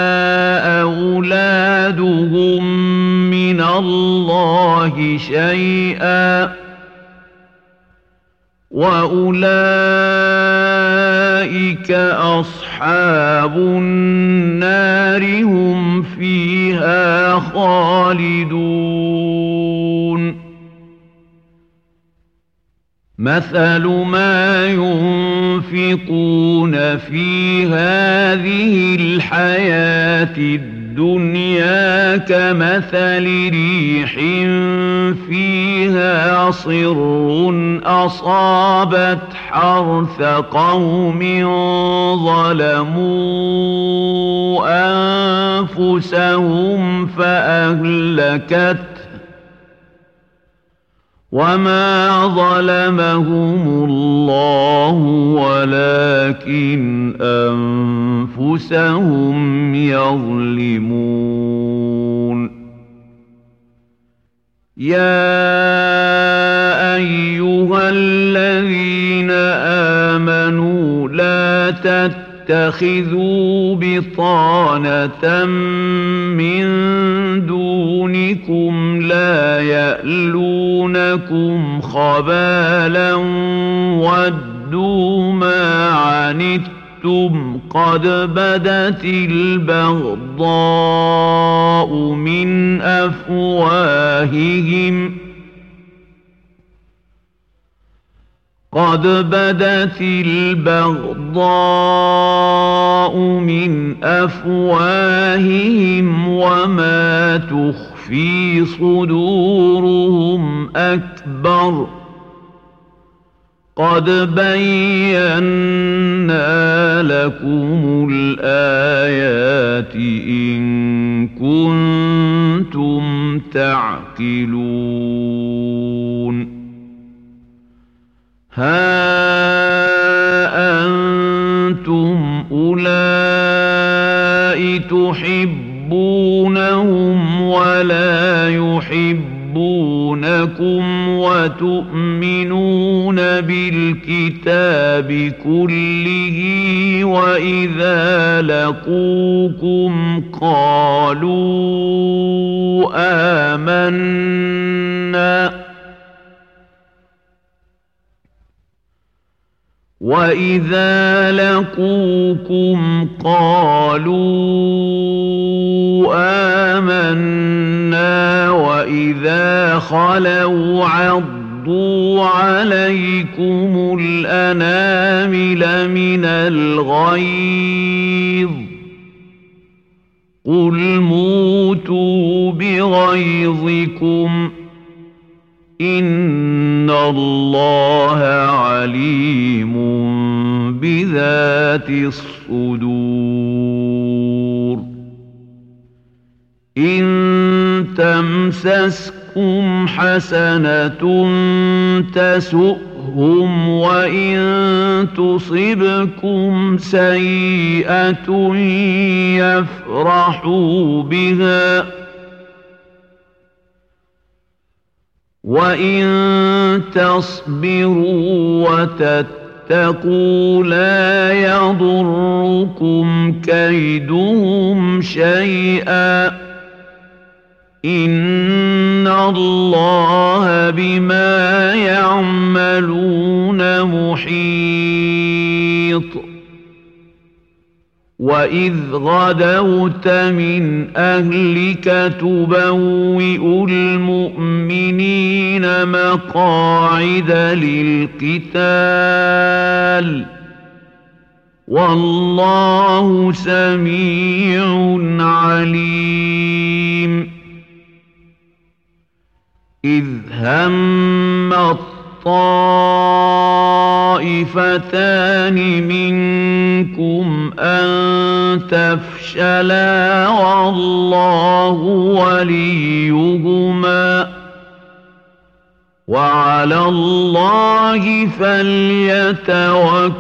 أولادهم من الله شيئا وأولئك أصحاب النار هم فيها خالدون مثل ما ينفقون في هذه الحياة الدنيا كمثل ريح فيها صر أصابت حرث قوم ظلموا أنفسهم فأهلكته وما ظلمهم الله ولكن أنفسهم يظلمون يا أيها الذين آمنوا لا تتخذوا بطانة من دونكم لا يألونكم خبالا ودوا ما عنتم قد بدت البغضاء من أفواههم قد بدت البغضاء من أفواههم وما تخفي صدورهم أكبر قد بينا لكم الآيات إن كنتم تعقلون ها أنتم أولئك تحبونهم ولا يحبونكم وتؤمنون بالكتاب كله وإذا لقوكم قالوا آمنا وَإِذَا لَقُوكُمْ قَالُوا آمَنَّا وَإِذَا خَلَوْا عَضُّوا عَلَيْكُمُ الْأَنَامِلَ مِنَ الْغَيْظِ قُلْ مُوتُوا بِغَيْظِكُمْ إِنَّ اللَّهَ عَلِيمٌ بِذَاتِ الصُّدُورِ إِن تَمْسَسْكُمْ حَسَنَةٌ تَسُؤْهُمْ وَإِن تُصِبْكُمْ سَيِّئَةٌ يَفْرَحُوا بِهَا وَإِن تَصْبِرُوا وَتَتَّقُوا لَا يَضُرُّكُمْ كَيْدُهُمْ شَيْئًا إِنَّ اللَّهَ بِمَا يَعْمَلُونَ مُحِيطٌ وَإِذْ غَدَوْتَ مِنْ أَهْلِكَ تُبَوِّئُ الْمُؤْمِنِينَ مَقَاعِدَ لِلْقِتَالِ وَاللَّهُ سَمِيعٌ عَلِيمٌ إِذْ هَمَّ الطَّائِفَتَانِ مِنكُمْ أَن تَفْشَلَا وَاللَّهُ وَلِيُّهُمَا وَعَلَى اللَّهِ فَلْيَتَوَكَّلِ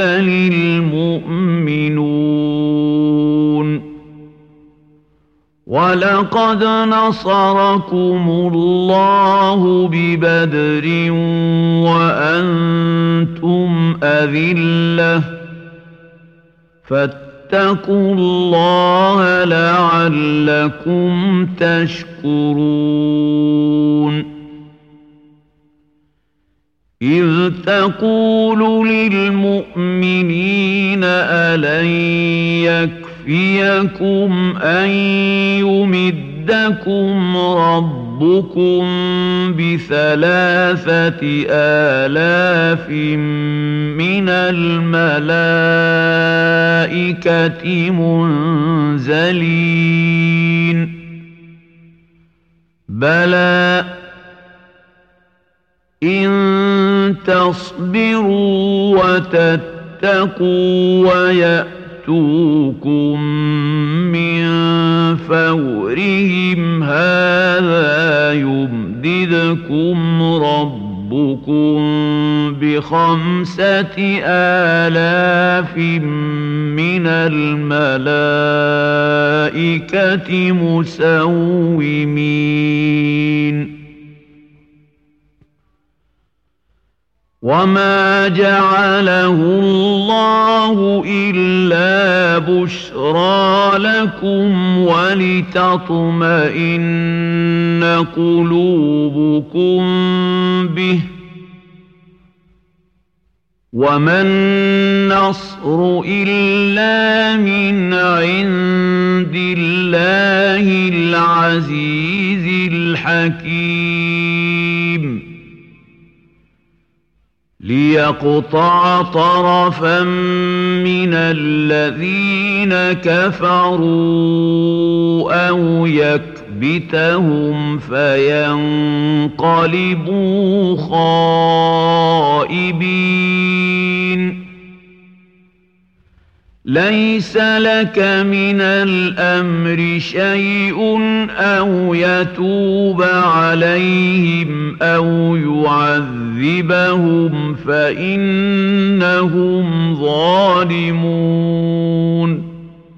الْمُؤْمِنُونَ وَلَقَدْ نَصَرَكُمُ اللَّهُ بِبَدْرٍ وَأَنْتُمْ أَذِلَّةٌ فَاتَّقُوا اللَّهَ لَعَلَّكُمْ تَشْكُرُونَ إِذْ تَقُولُ لِلْمُؤْمِنِينَ أَلَنْ يَكْفِيَكُمْ أَنْ يُمِدَّكُمْ رَبُّكُمْ بِثَلَاثَةِ آلَافٍ مِنَ الْمَلَائِكَةِ مُنْزَلِينَ بَلَى إِن تَصْبِرُوا وَتَتَّقُوا وَيَأْتُوكُم مِّن فَوْرِهِمْ هَٰذَا يُمْدِدْكُمْ رَبُّكُم بِخَمْسَةِ آلَافٍ مِّنَ الْمَلَائِكَةِ مُسَوِّمِينَ وَمَا جَعَلَهُ اللَّهُ الله إلا بشرى لكم ولتطمئن قلوبكم به وما النصر إلا من عند الله العزيز الحكيم ليقطع طرفا من الذين كفروا أو يكبتهم فينقلبوا خائبين ليس لك من الأمر شيء أو يتوب عليهم أو يعذبهم فإنهم ظالمون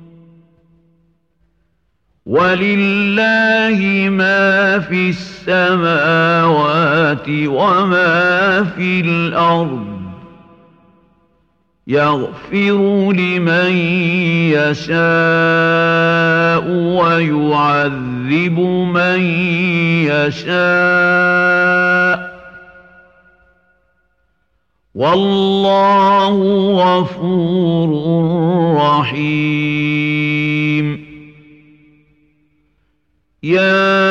ولله ما في السماوات وما في الأرض يغفر لمن يشاء ويعذب من يشاء والله غفور رحيم يا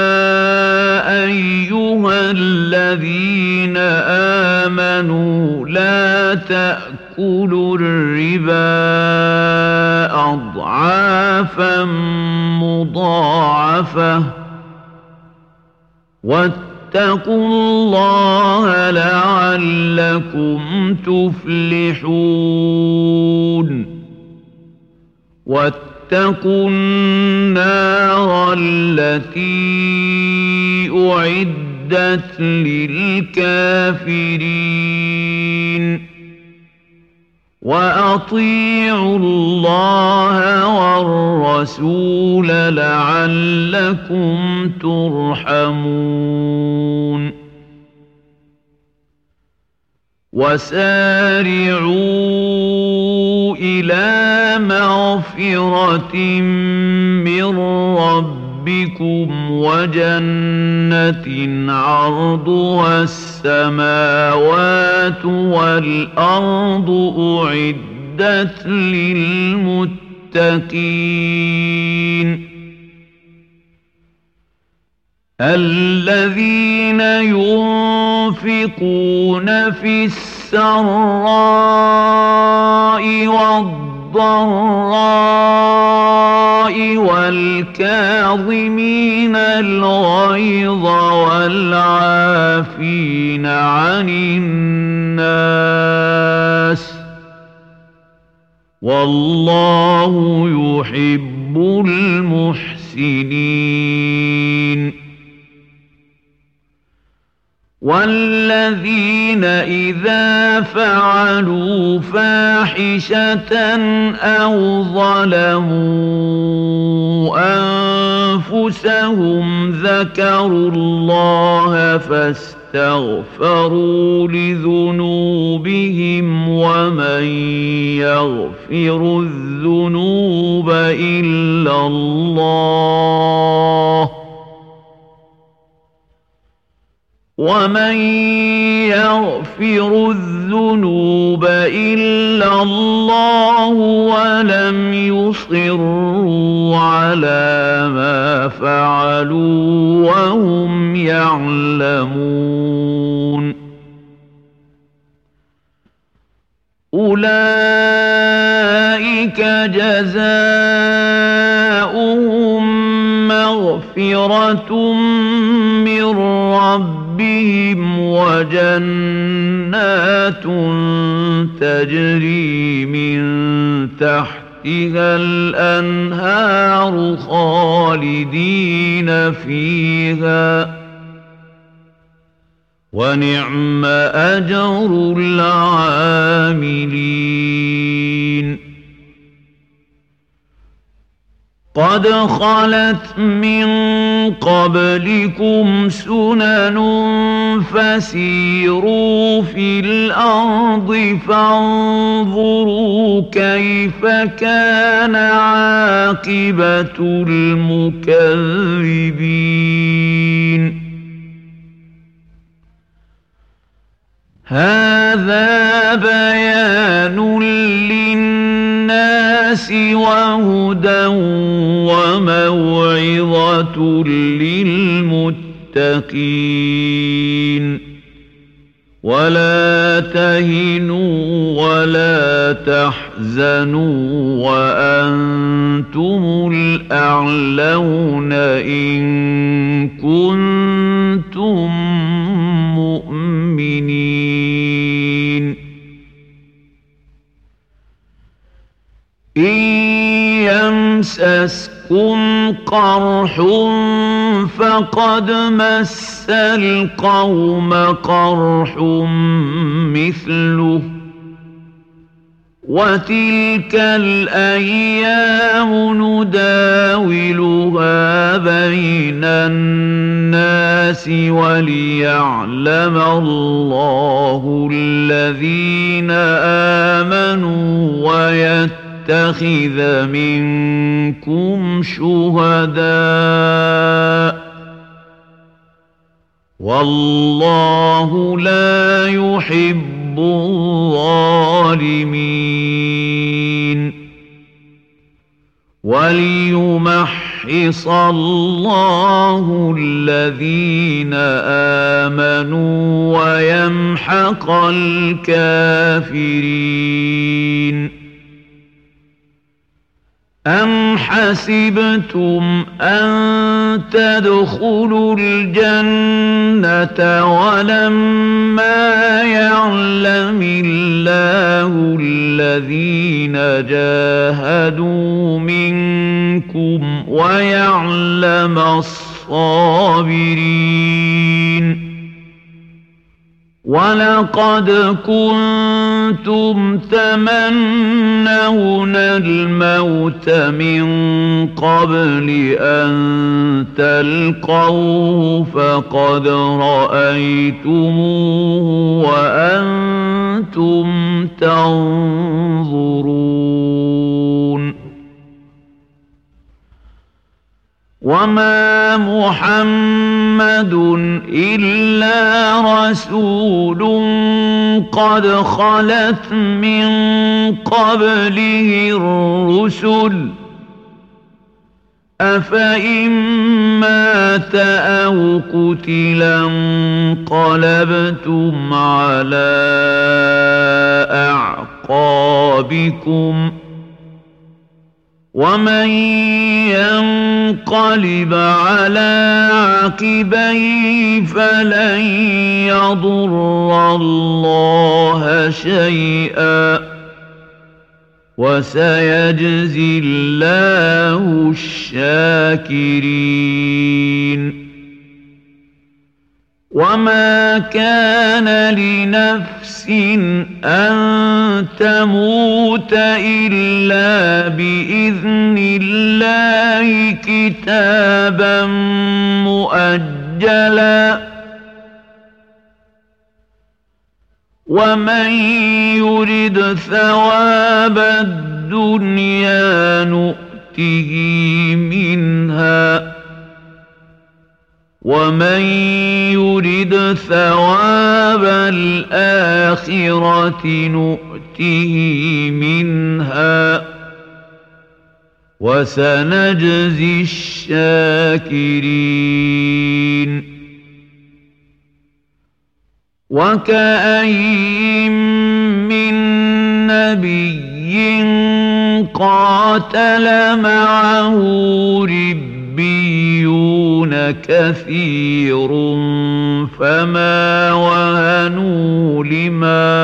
أيها الذين آمنوا لا تأكلوا الربا أضعافا مضاعفة واتقوا الله لعلكم تفلحون واتقوا النار التي أعدت للكافرين وأطيعوا الله والرسول لعلكم ترحمون وسارعوا إلى مغفرة من ربكم وجنة عرضها السماوات والأرض أعدت للمتقين الذين ينفقون في السراء والضراء والكاظمين الغيظ والعافين عن الناس والله يحب المحسنين والذين إذا فعلوا فاحشة أو ظلموا أنفسهم ذكروا الله فاستغفروا لذنوبهم ومن يغفر الذنوب إلا الله ومن يغفر الذنوب إلا الله ولم يصروا على ما فعلوا وهم يعلمون أولئك جزاؤهم مغفرة من ربهم وجنات تجري من تحتها الأنهار خالدين فيها ونعم أجر العاملين قد خلت من قبلكم سنن فسيروا في الأرض فانظروا كيف كان عاقبة المكذبين هذا بيان للناس وهدى وموعظة للمتقين ولا تهنوا ولا تحزنوا وأنتم الأعلون إن كنتم مؤمنين إن يمسسكم قرح فقد مس القوم قرح مثله وتلك الأيام نداولها بين الناس وليعلم الله الذين آمنوا ويتخذ منكم شهداء والله لا يحب الظالمين وليمحص الله الذين آمنوا ويمحق الكافرين أم حسبتم أن تدخلوا الجنة ولما يعلم الله الذين جاهدوا منكم ويعلم الصابرين ولقد كنتم تمنون الموت من قبل أن تلقوه فقد رأيتموه وأنتم تنظرون وما محمد إلا رسول قد خلت من قبله الرسل أفإن مات أو قتلا انقلبتم على أعقابكم ومن ينقلب على عقبيه فلن يضر الله شيئا وسيجزي الله الشاكرين وما كان لنفس أن تموت إلا بإذن الله كتابا مؤجلا ومن يرد ثواب الدنيا نؤته منها ومن يرد ثواب الآخرة نؤته منها وسنجزي الشاكرين وكأين من نبي قاتل معه ربيون كثير فما وهنوا لما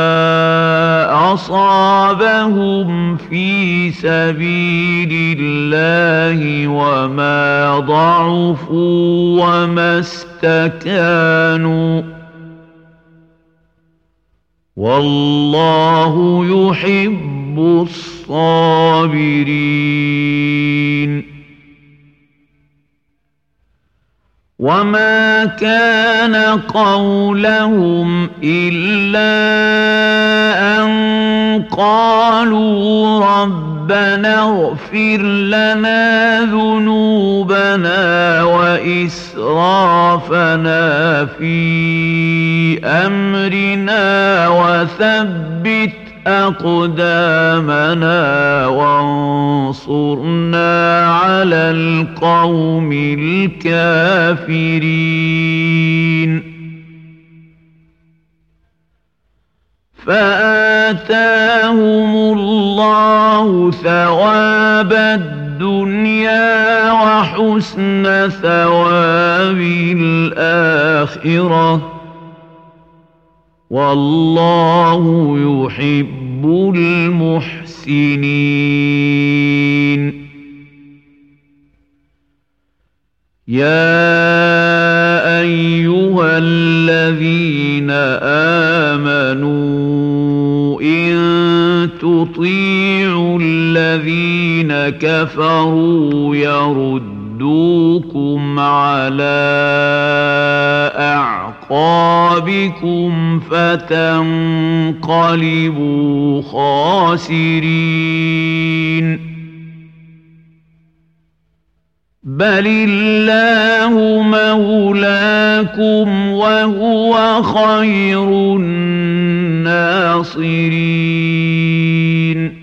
أصابهم في سبيل الله وما ضعفوا وما استكانوا والله يحب الصابرين وما كان قولهم إلا أن قالوا ربنا اغفر لنا ذنوبنا وإسرافنا في أمرنا وثبت أقدامنا وانصرنا على القوم الكافرين فآتاهم الله ثواب الدنيا وحسن ثواب الآخرة والله يحب المحسنين يا أيها الذين آمنوا إن تطيعوا الذين كفروا يردوكم على أعقابكم فتنقلبوا خاسرين بل الله مولاكم وهو خير الناصرين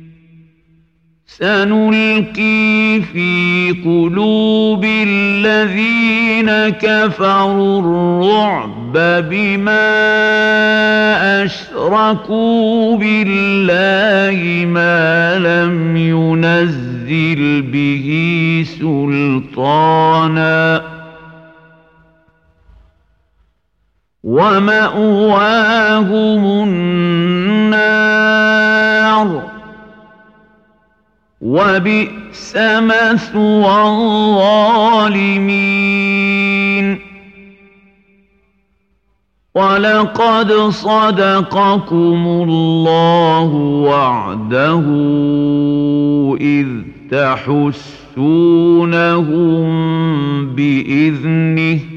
سنلقي في قلوب الذين كفروا الرعب بما أشركوا بالله ما لم ينزل به سلطانا ومأواهم النار وبئس مثوى الظالمين ولقد صدقكم الله وعده إذ تحسونهم بإذنه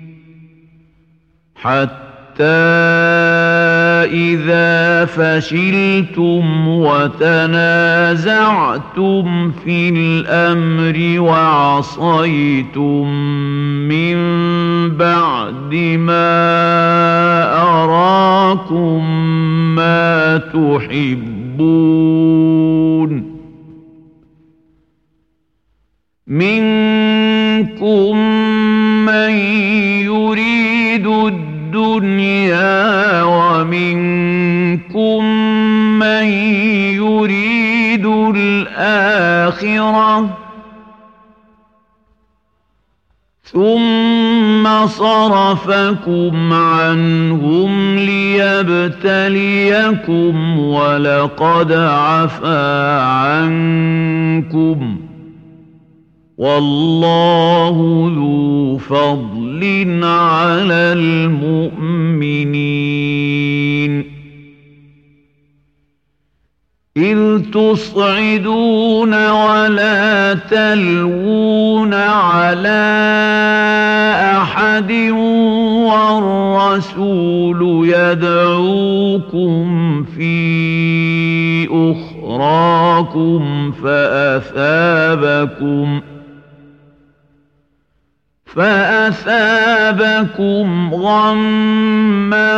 حتى إذا فشلتم وتنازعتم في الأمر وعصيتم من بعد ما أراكم ما تحبون منكم من يريد الدنيا ومنكم من يريد الآخرة ثم صرفكم عنهم ليبتليكم ولقد عفا عنكم والله ذو فضل على المؤمنين إذ تصعدون ولا تلوون على أحد والرسول يدعوكم في أخراكم فأثابكم فأثابكم غما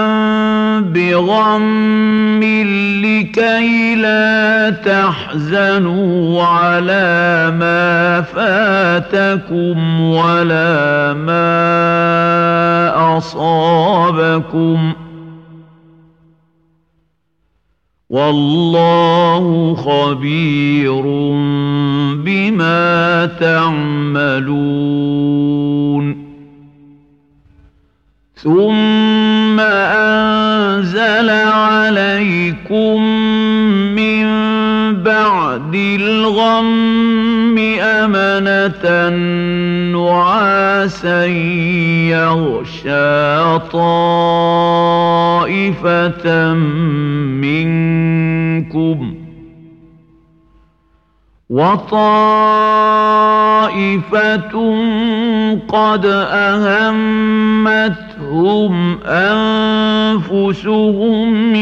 بغم لكي لا تحزنوا على ما فاتكم ولا ما أصابكم والله خبير بما تعملون ثم أنزل عليكم من بعد الغم أمنة نعاسا يغشى طائفة منكم وطائفة قد أهمتهم أنفسهم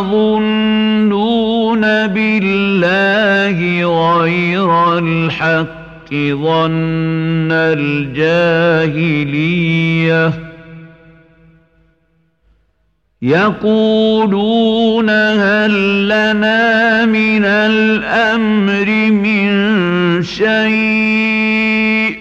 يظنون بالله غير الحق ظن الجاهلية يقولون هل لنا من الأمر من شيء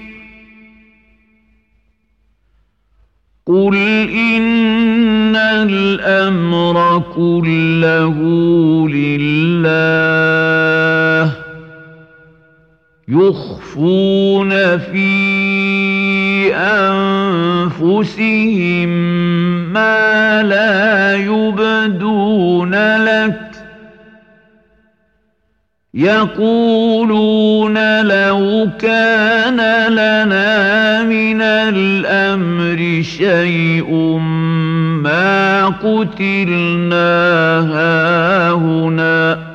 قل إن الأمر كله لله يخفون في أنفسهم ما لا يبدون لك يقولون لو كان لنا من الأمر شيء ما قتلنا هاهنا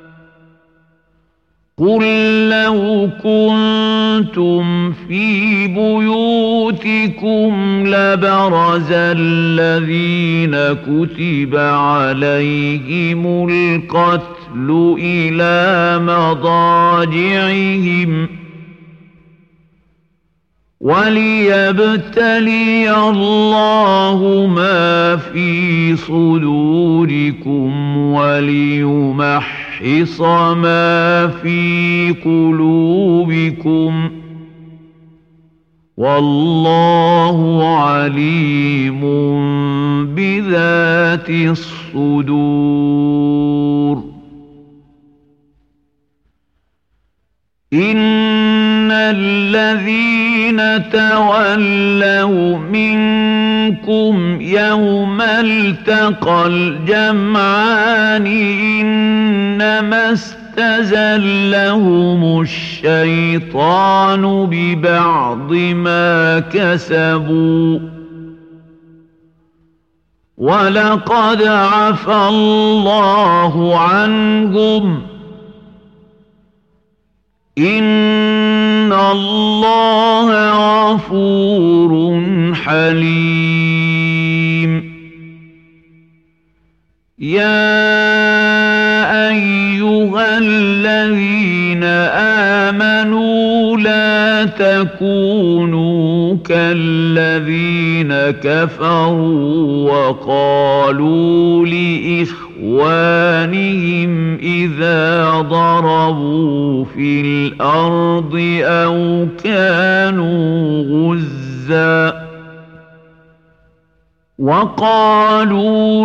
قل لو كنتم في بيوتكم لبرز الذين كتب عليهم القتل إلى مضاجعهم وليبتلي الله ما في صدوركم وليمحص ما في قلوبكم والله عليم بذات الصدور إن الذين تولوا منكم يوم التقى الجمعان إنما استزلهم الشيطان ببعض ما كسبوا ولقد عفى الله عنهم إن الله غفور حليم يا أيها الذين آمنوا لا تكونوا كالذين كفروا وقالوا لإخوانهم إذا ضربوا في الأرض أو كانوا غزاً وقالوا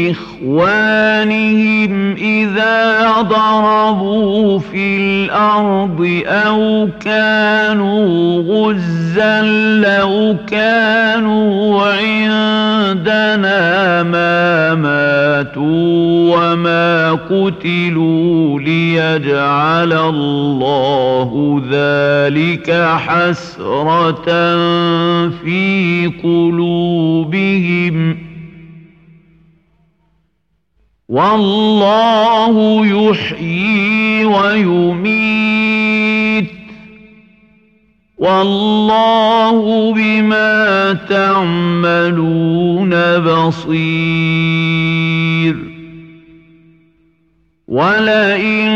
لإخوانهم إذا ضربوا في الأرض أو كانوا غزا لو كانوا عندنا ما ماتوا وما قتلوا ليجعل الله ذلك حسرة في قلوبهم والله يحيي ويميت والله بما تعملون بصير ولئن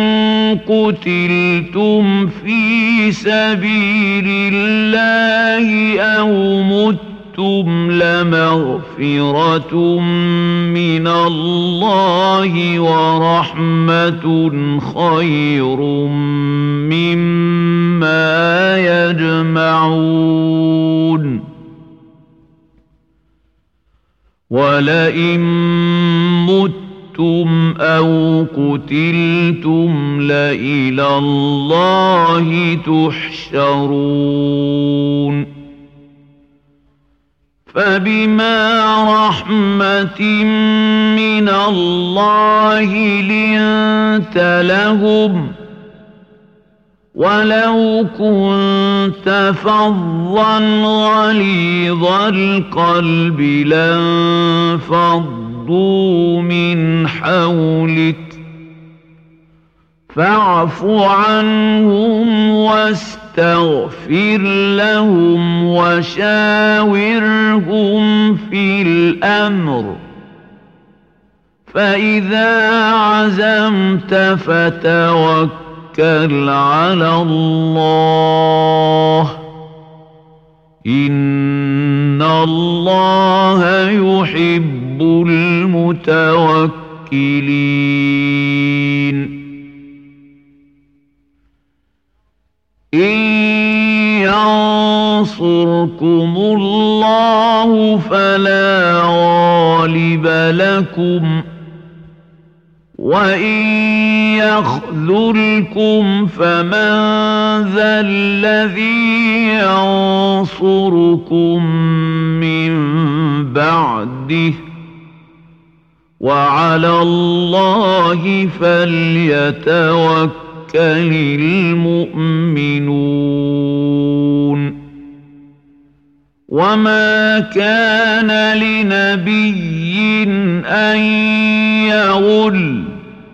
قتلتم في سبيل الله أو متم لمغفرة من الله ورحمة خير مما يجمعون ولئن متم أو قتلتم لإلى الله تحشرون فبما رحمة من الله لنت لهم ولو كنت فظا غليظ القلب لانفضوا من حولك فاعف عنهم واستغفر لهم وشاورهم في الأمر فإذا عزمت فتوكل على الله إن الله يحب المتوكلين إن ينصركم الله فلا غالب لكم وإن يخذلكم فمن ذا الذي ينصركم من بعده وعلى الله فليتوكل المؤمنون وما كان لنبي أن يغل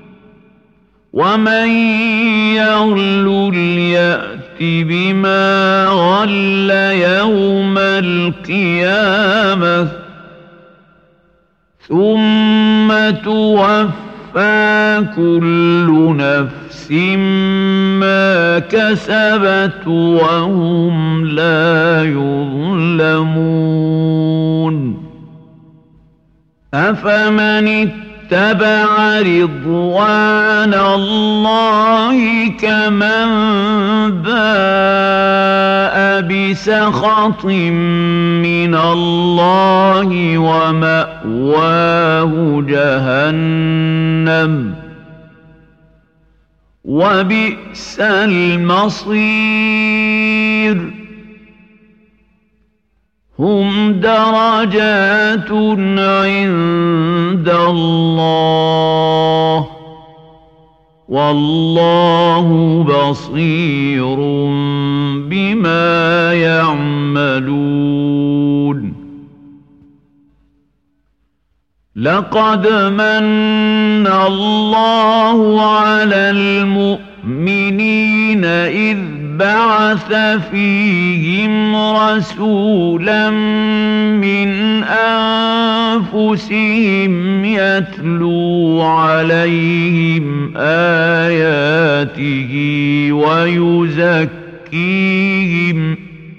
ومن يغل يأت بما غل يوم القيامة ثم توفى كل نفس ما كسبت وهم لا يظلمون أفمن اتبع رضوان الله كمن باء بسخط من الله ومأواه جهنم وبئس المصير هم درجات عند الله والله بصير بما يعملون لقد من الله على المؤمنين إذ بعث فيهم رسولا من أنفسهم يتلو عليهم آياته ويزكيهم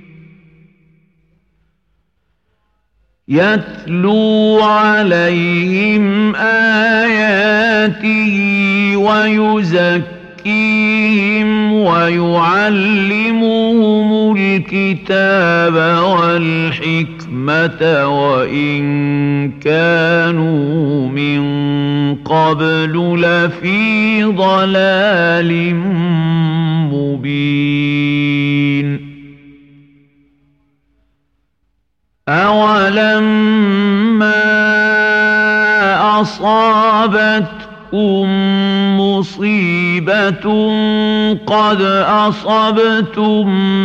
يتلو عليهم آياته ويزكيهم ويعلمهم الكتاب والحكمة وإن كانوا من قبل لفي ضلال مبين أولما أصابتكم مصيبة قد أصبتم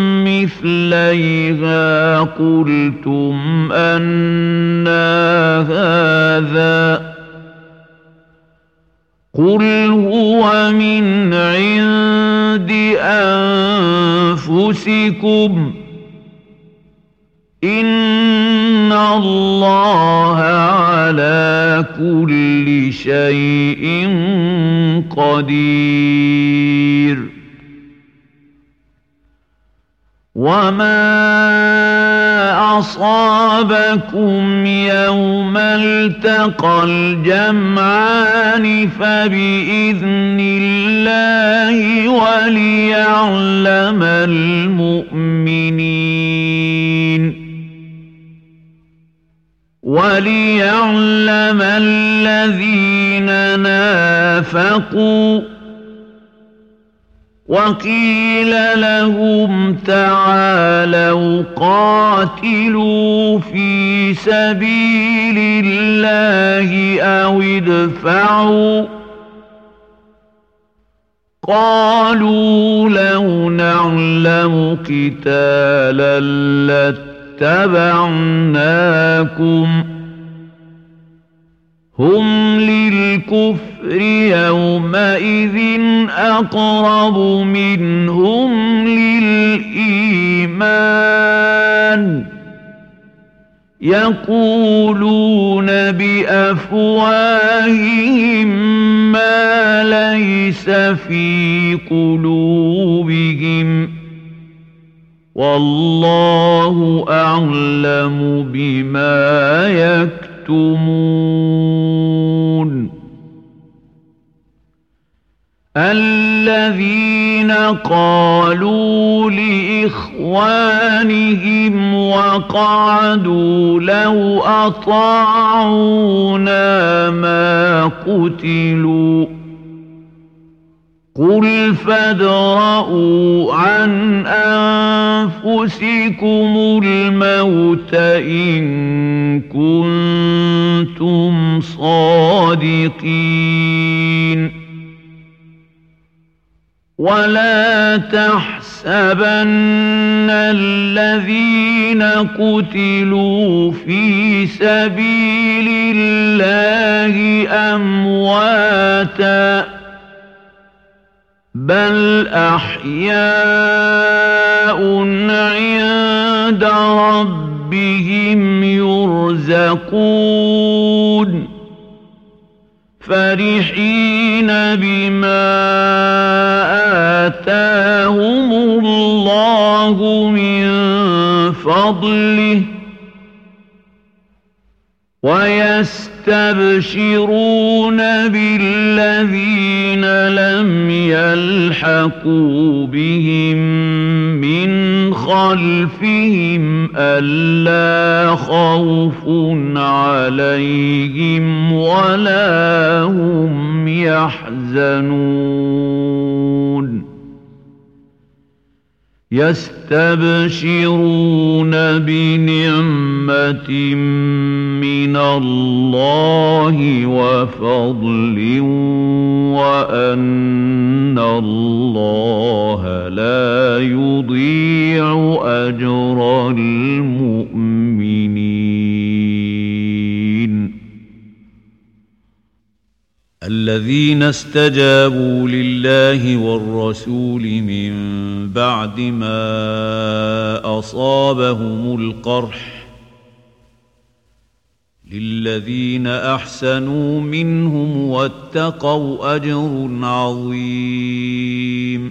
مثليها قلتم أنى هذا قل هو من عند أنفسكم إن الله على كل شيء قدير وما أصابكم يوم التقى الجمعان فبإذن الله وليعلم المؤمنين وليعلم الذين نافقوا وقيل لهم تعالوا قاتلوا في سبيل الله أو ادفعوا قالوا لو نعلم قتالا لاتبعناكم هم للكفار الكفر يومئذ أقرب منهم للإيمان يقولون بأفواههم ما ليس في قلوبهم والله أعلم بما يكتمون الذين قالوا لإخوانهم وقعدوا لو أطاعونا ما قتلوا قل فادرءوا عن أنفسكم الموت إن كنتم صادقين ولا تحسبن الذين قتلوا في سبيل الله أمواتاً بل أحياء عند ربهم يرزقون فرحين بما آتاهم الله من فضله ويستبشرون بالذين لم يلحقوا بهم من خلفهم ألا خوف عليهم ولا هم يحزنون يستبشرون بنعمة من الله وفضل وأن الله لا يضيع أجر المؤمنين الذين استجابوا لله والرسول من بعد ما أصابهم القرح للذين أحسنوا منهم واتقوا أجر عظيم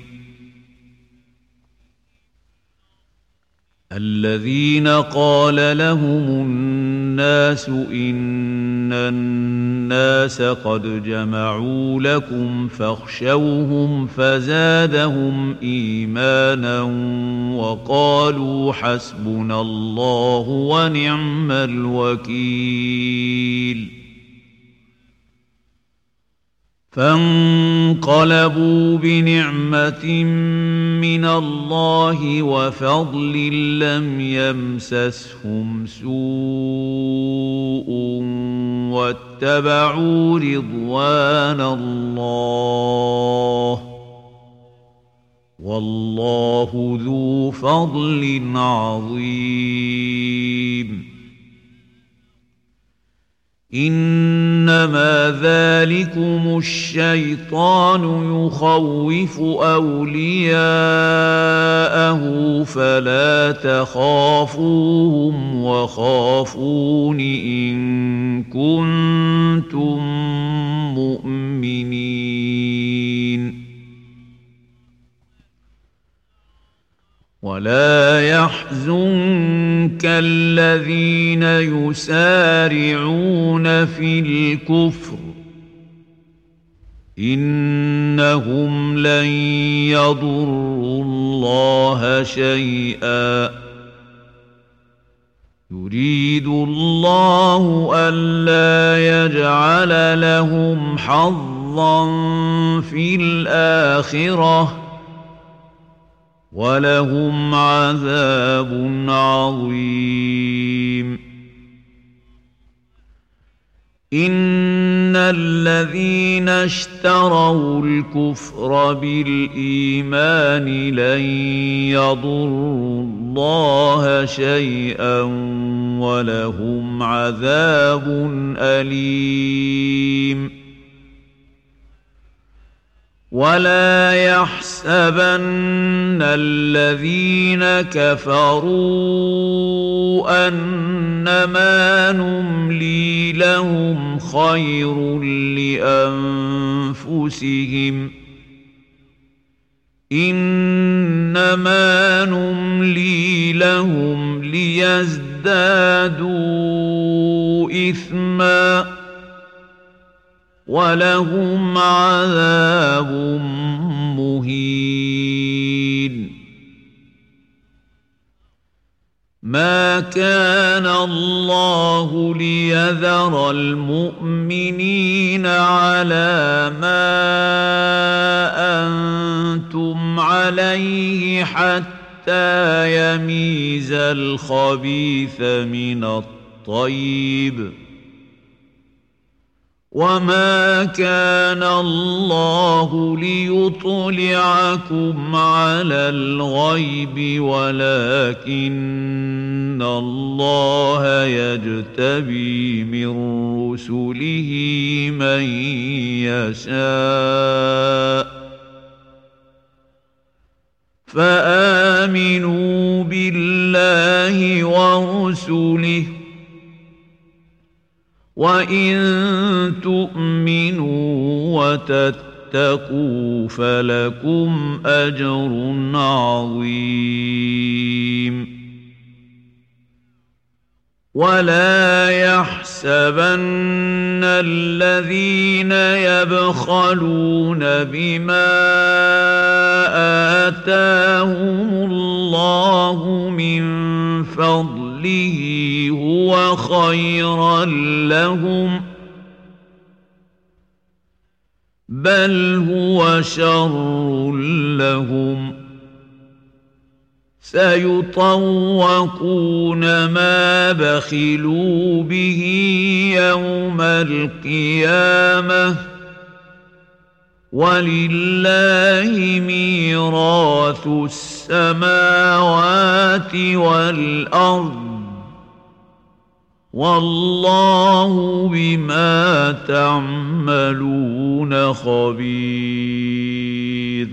الذين قال لهم الناس إن الناس قد جمعوا لكم فاخشوهم فزادهم إيمانا وقالوا حسبنا الله ونعم الوكيل فانقلبوا بنعمة من الله وفضل لم يمسسهم سوء واتبعوا رضوان الله والله ذو فضل عظيم إنما ذلكم الشيطان يخوف أولياءه فلا تخافوهم وخافون إن كنتم مؤمنين ولا يحزنك الذين يسارعون في الكفر إنهم لن يضروا الله شيئا يريد الله ألا يجعل لهم حظا في الآخرة ولهم عذاب عظيم إن الذين اشتروا الكفر بالإيمان لن يضروا الله شيئا ولهم عذاب أليم ولا يحسبن الذين كفروا أنما نملي لهم خير لأنفسهم إنما نملي لهم ليزدادوا إثما ولهم عذاب مهين. ما كان الله ليذر المؤمنين على ما أنتم عليه حتى يميز الخبيث من الطيب وما كان الله ليطلعكم على الغيب ولكن الله يجتبي من رسله من يشاء فآمنوا بالله ورسله وإن تؤمنوا وتتقوا فلكم أجر عظيم. ولا يحسبن الذين يبخلون بما آتاهم الله من فضله هو خيرا لهم بل هو شر لهم سيطوقون ما بخلوا به يوم القيامة ولله ميراث السماوات والأرض والله بما تعملون خبير.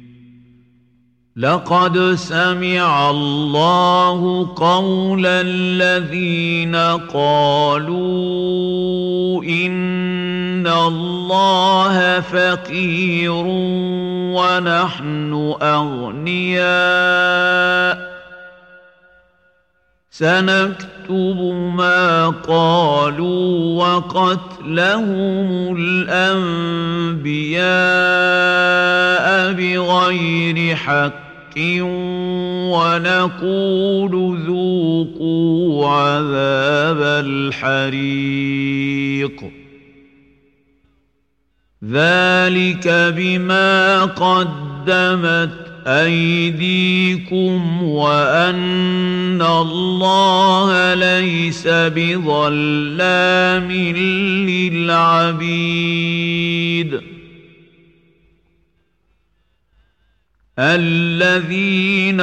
لقد سمع الله قول الذين قالوا إن الله فقير ونحن أغنياء سنكتب ما قالوا وقتلهم الأنبياء بغير حق ونقول ذوقوا عذاب الحريق ذلك بما قدمت أيديكم وأن الله ليس بظلام للعبيد. الذين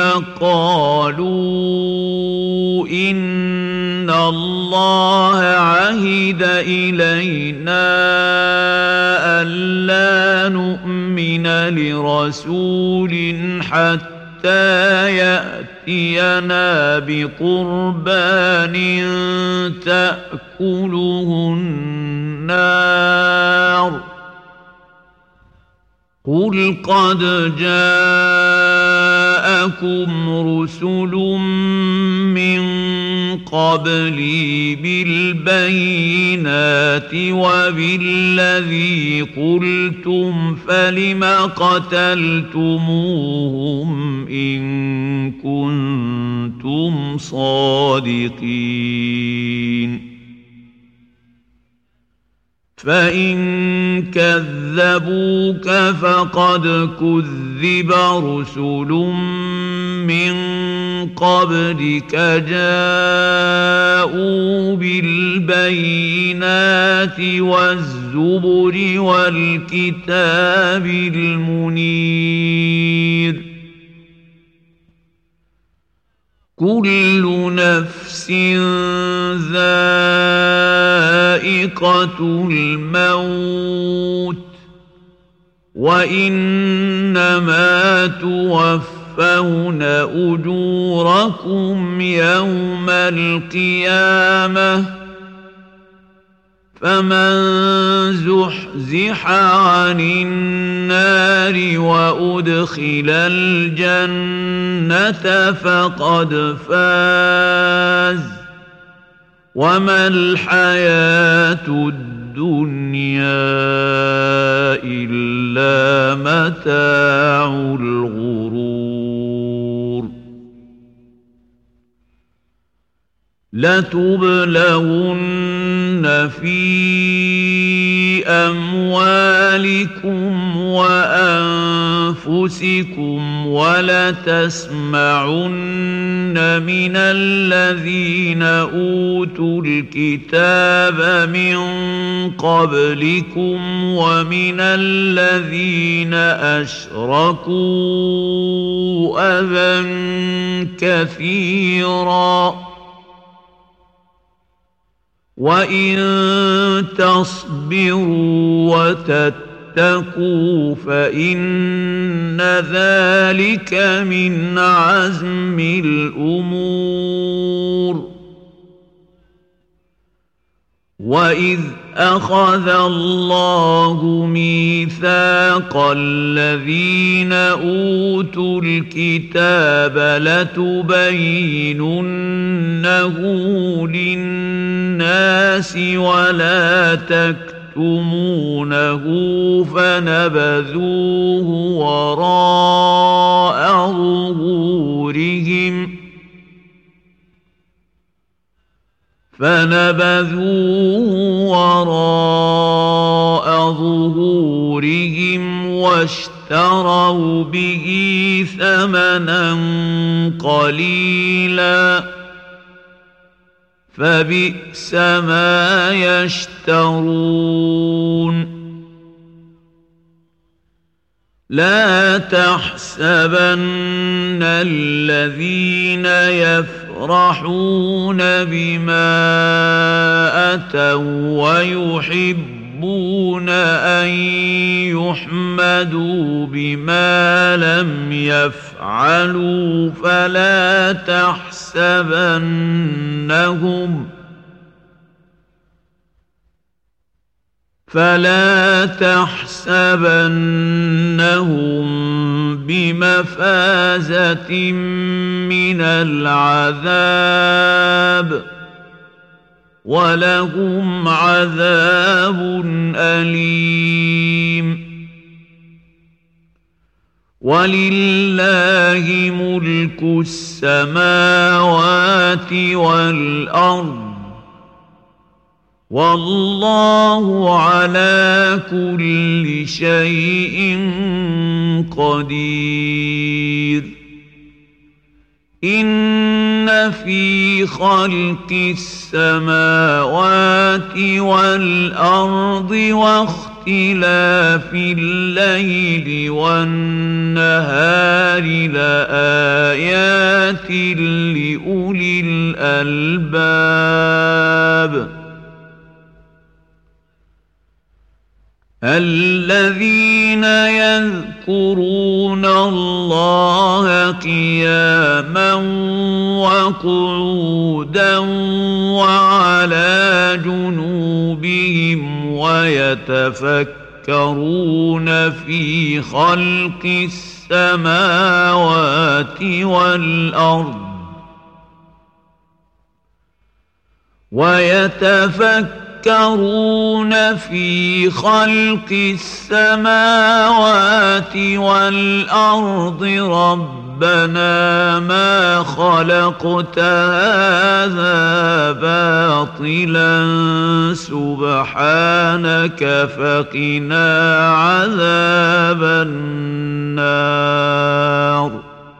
قالوا إن الله عهد إلينا ألا نؤمن لرسول حتى يأتينا بقربان تأكله النار قل قد جاءكم رسل من قبلي بالبينات وبالذي قلتم فلم قتلتموهم إن كنتم صادقين فإن كذبوك فقد كذب رسل من قبلك جاءوا بالبينات والزبر والكتاب المنير كل نفس ذائقة الموت وإنما توفون أجوركم يوم القيامة فمن زحزح عن النار وأدخل الجنة فقد فاز وما الحياة الدنيا إلا متاع الغرور لتبلغن في أموالكم وأنفسكم ولتسمعن من الذين أوتوا الكتاب من قبلكم ومن الذين أشركوا أذى كثيرا وإن تصبروا وتتقوا فإن ذلك من عزم الأمور وإذ أخذ الله ميثاق الذين أوتوا الكتاب لتبيننه للناس ولا تكتمونه فنبذوه وراء ظهورهم فنبذوه وراء ظهورهم واشتروا به ثمنا قليلا فبئس ما يشترون لا تحسبن الذين يفرحون بما أتوا ويحبون أن يحمدوا بما لم يفعلوا فلا تحسبنهم فلا تحسبنهم بمفازة من العذاب ولهم عذاب أليم ولله ملك السماوات والأرض والله على كل شيء قدير إن في خلق السماوات والأرض واختلاف الليل والنهار لآيات لأولي الألباب الذين يذكرون الله قياما وقعودا وعلى جنوبهم ويتفكرون في خلق السماوات والأرض ويتفكرون يتفكرون في خلق السماوات والأرض ربنا ما خلقت هذا باطلا سبحانك فقنا عذاب النار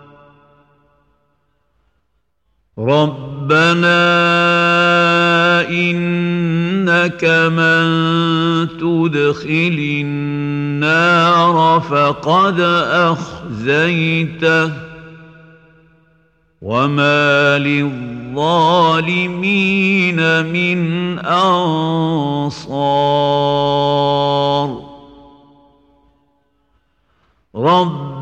ربنا إنك من تدخل النار فقد أخزيته وما للظالمين من أنصار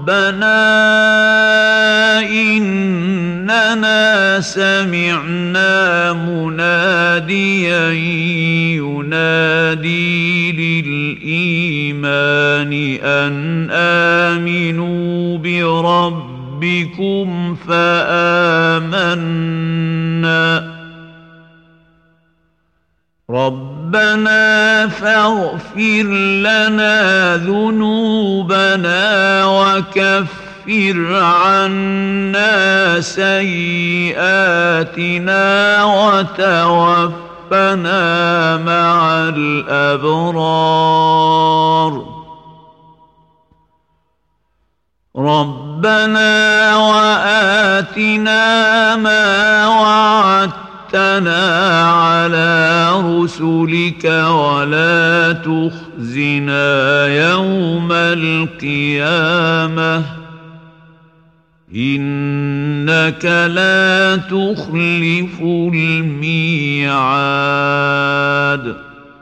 إننا سمعنا مناديا ينادي للإيمان أن آمنوا بربكم فآمنا ربنا فاغفر لنا ذنوبنا وكفر عنا سيئاتنا وتوفنا مع الأبرار ربنا وآتنا ما وعدتنا على رسلك ولا تخزنا يوم القيامة إنك لا تخلف الميعاد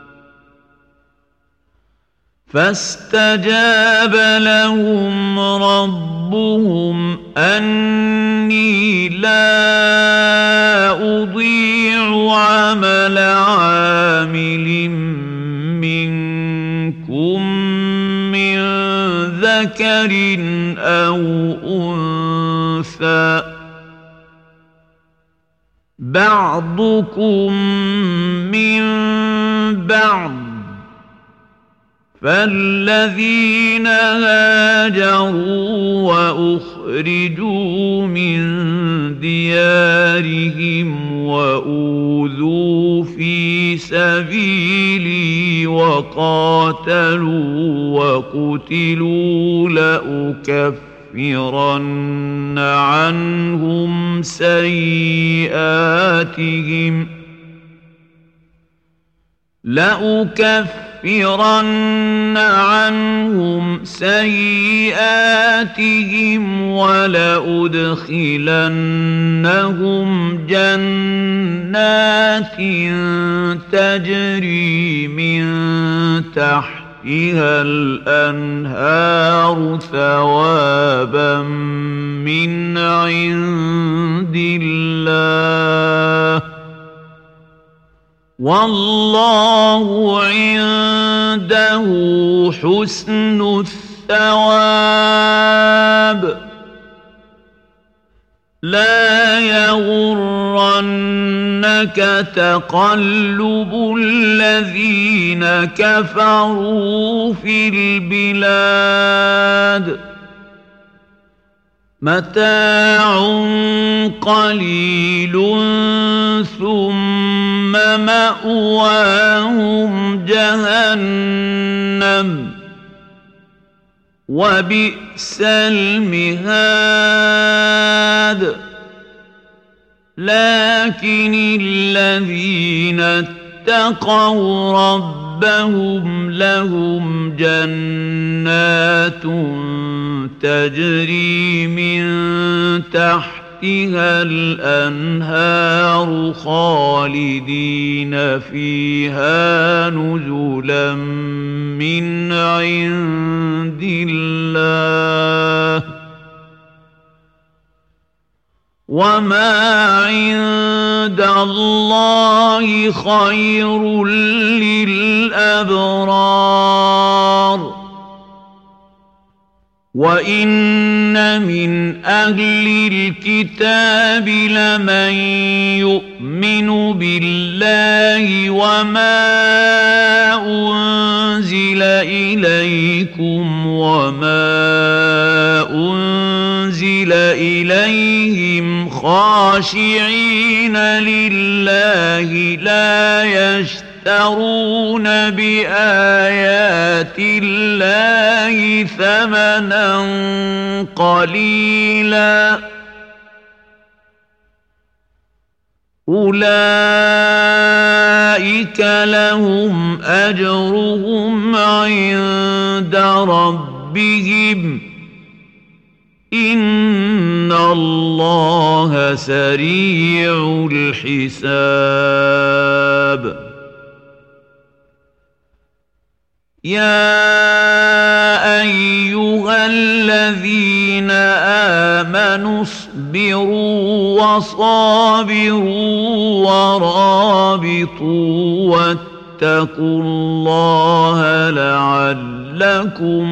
فاستجاب لهم ربهم أني لا أضيع عمل عامل منكم من ذكر أو أنثى بعضكم من بعض فالذين هاجروا وأخرجوا من ديارهم وأوذوا في سبيلي وقاتلوا وقتلوا لأكفرن عنهم سيئاتهم لأكفرن عنهم سيئاتهم ولأدخلنهم جنات تجري من تحتها الأنهار ثوابا من عند الله والله عنده حسن الثواب لا يغرنك تقلب الذين كفروا في البلاد متاع قليل ثم مأواهم جهنم وبئس المهاد لكن الذين اتقوا ربهم لهم جنات تجري من تحتها الأنهار خالدين فيها نزلا من عند الله وما عند الله خير للأبرار وإن من أهل الكتاب لمن يؤمن بالله وما أنزل إليكم وما أنزل إليهم خاشعين لله لا يشترون بآيات الله ثمنا قليلا أولئك لهم أجرهم عند ربهم إن الله سريع الحساب يا أيها الذين فاصبروا وصابروا ورابطوا واتقوا الله لعلكم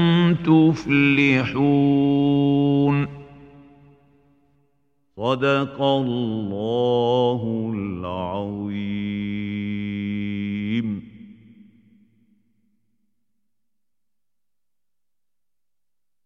تفلحون. صدق الله العظيم.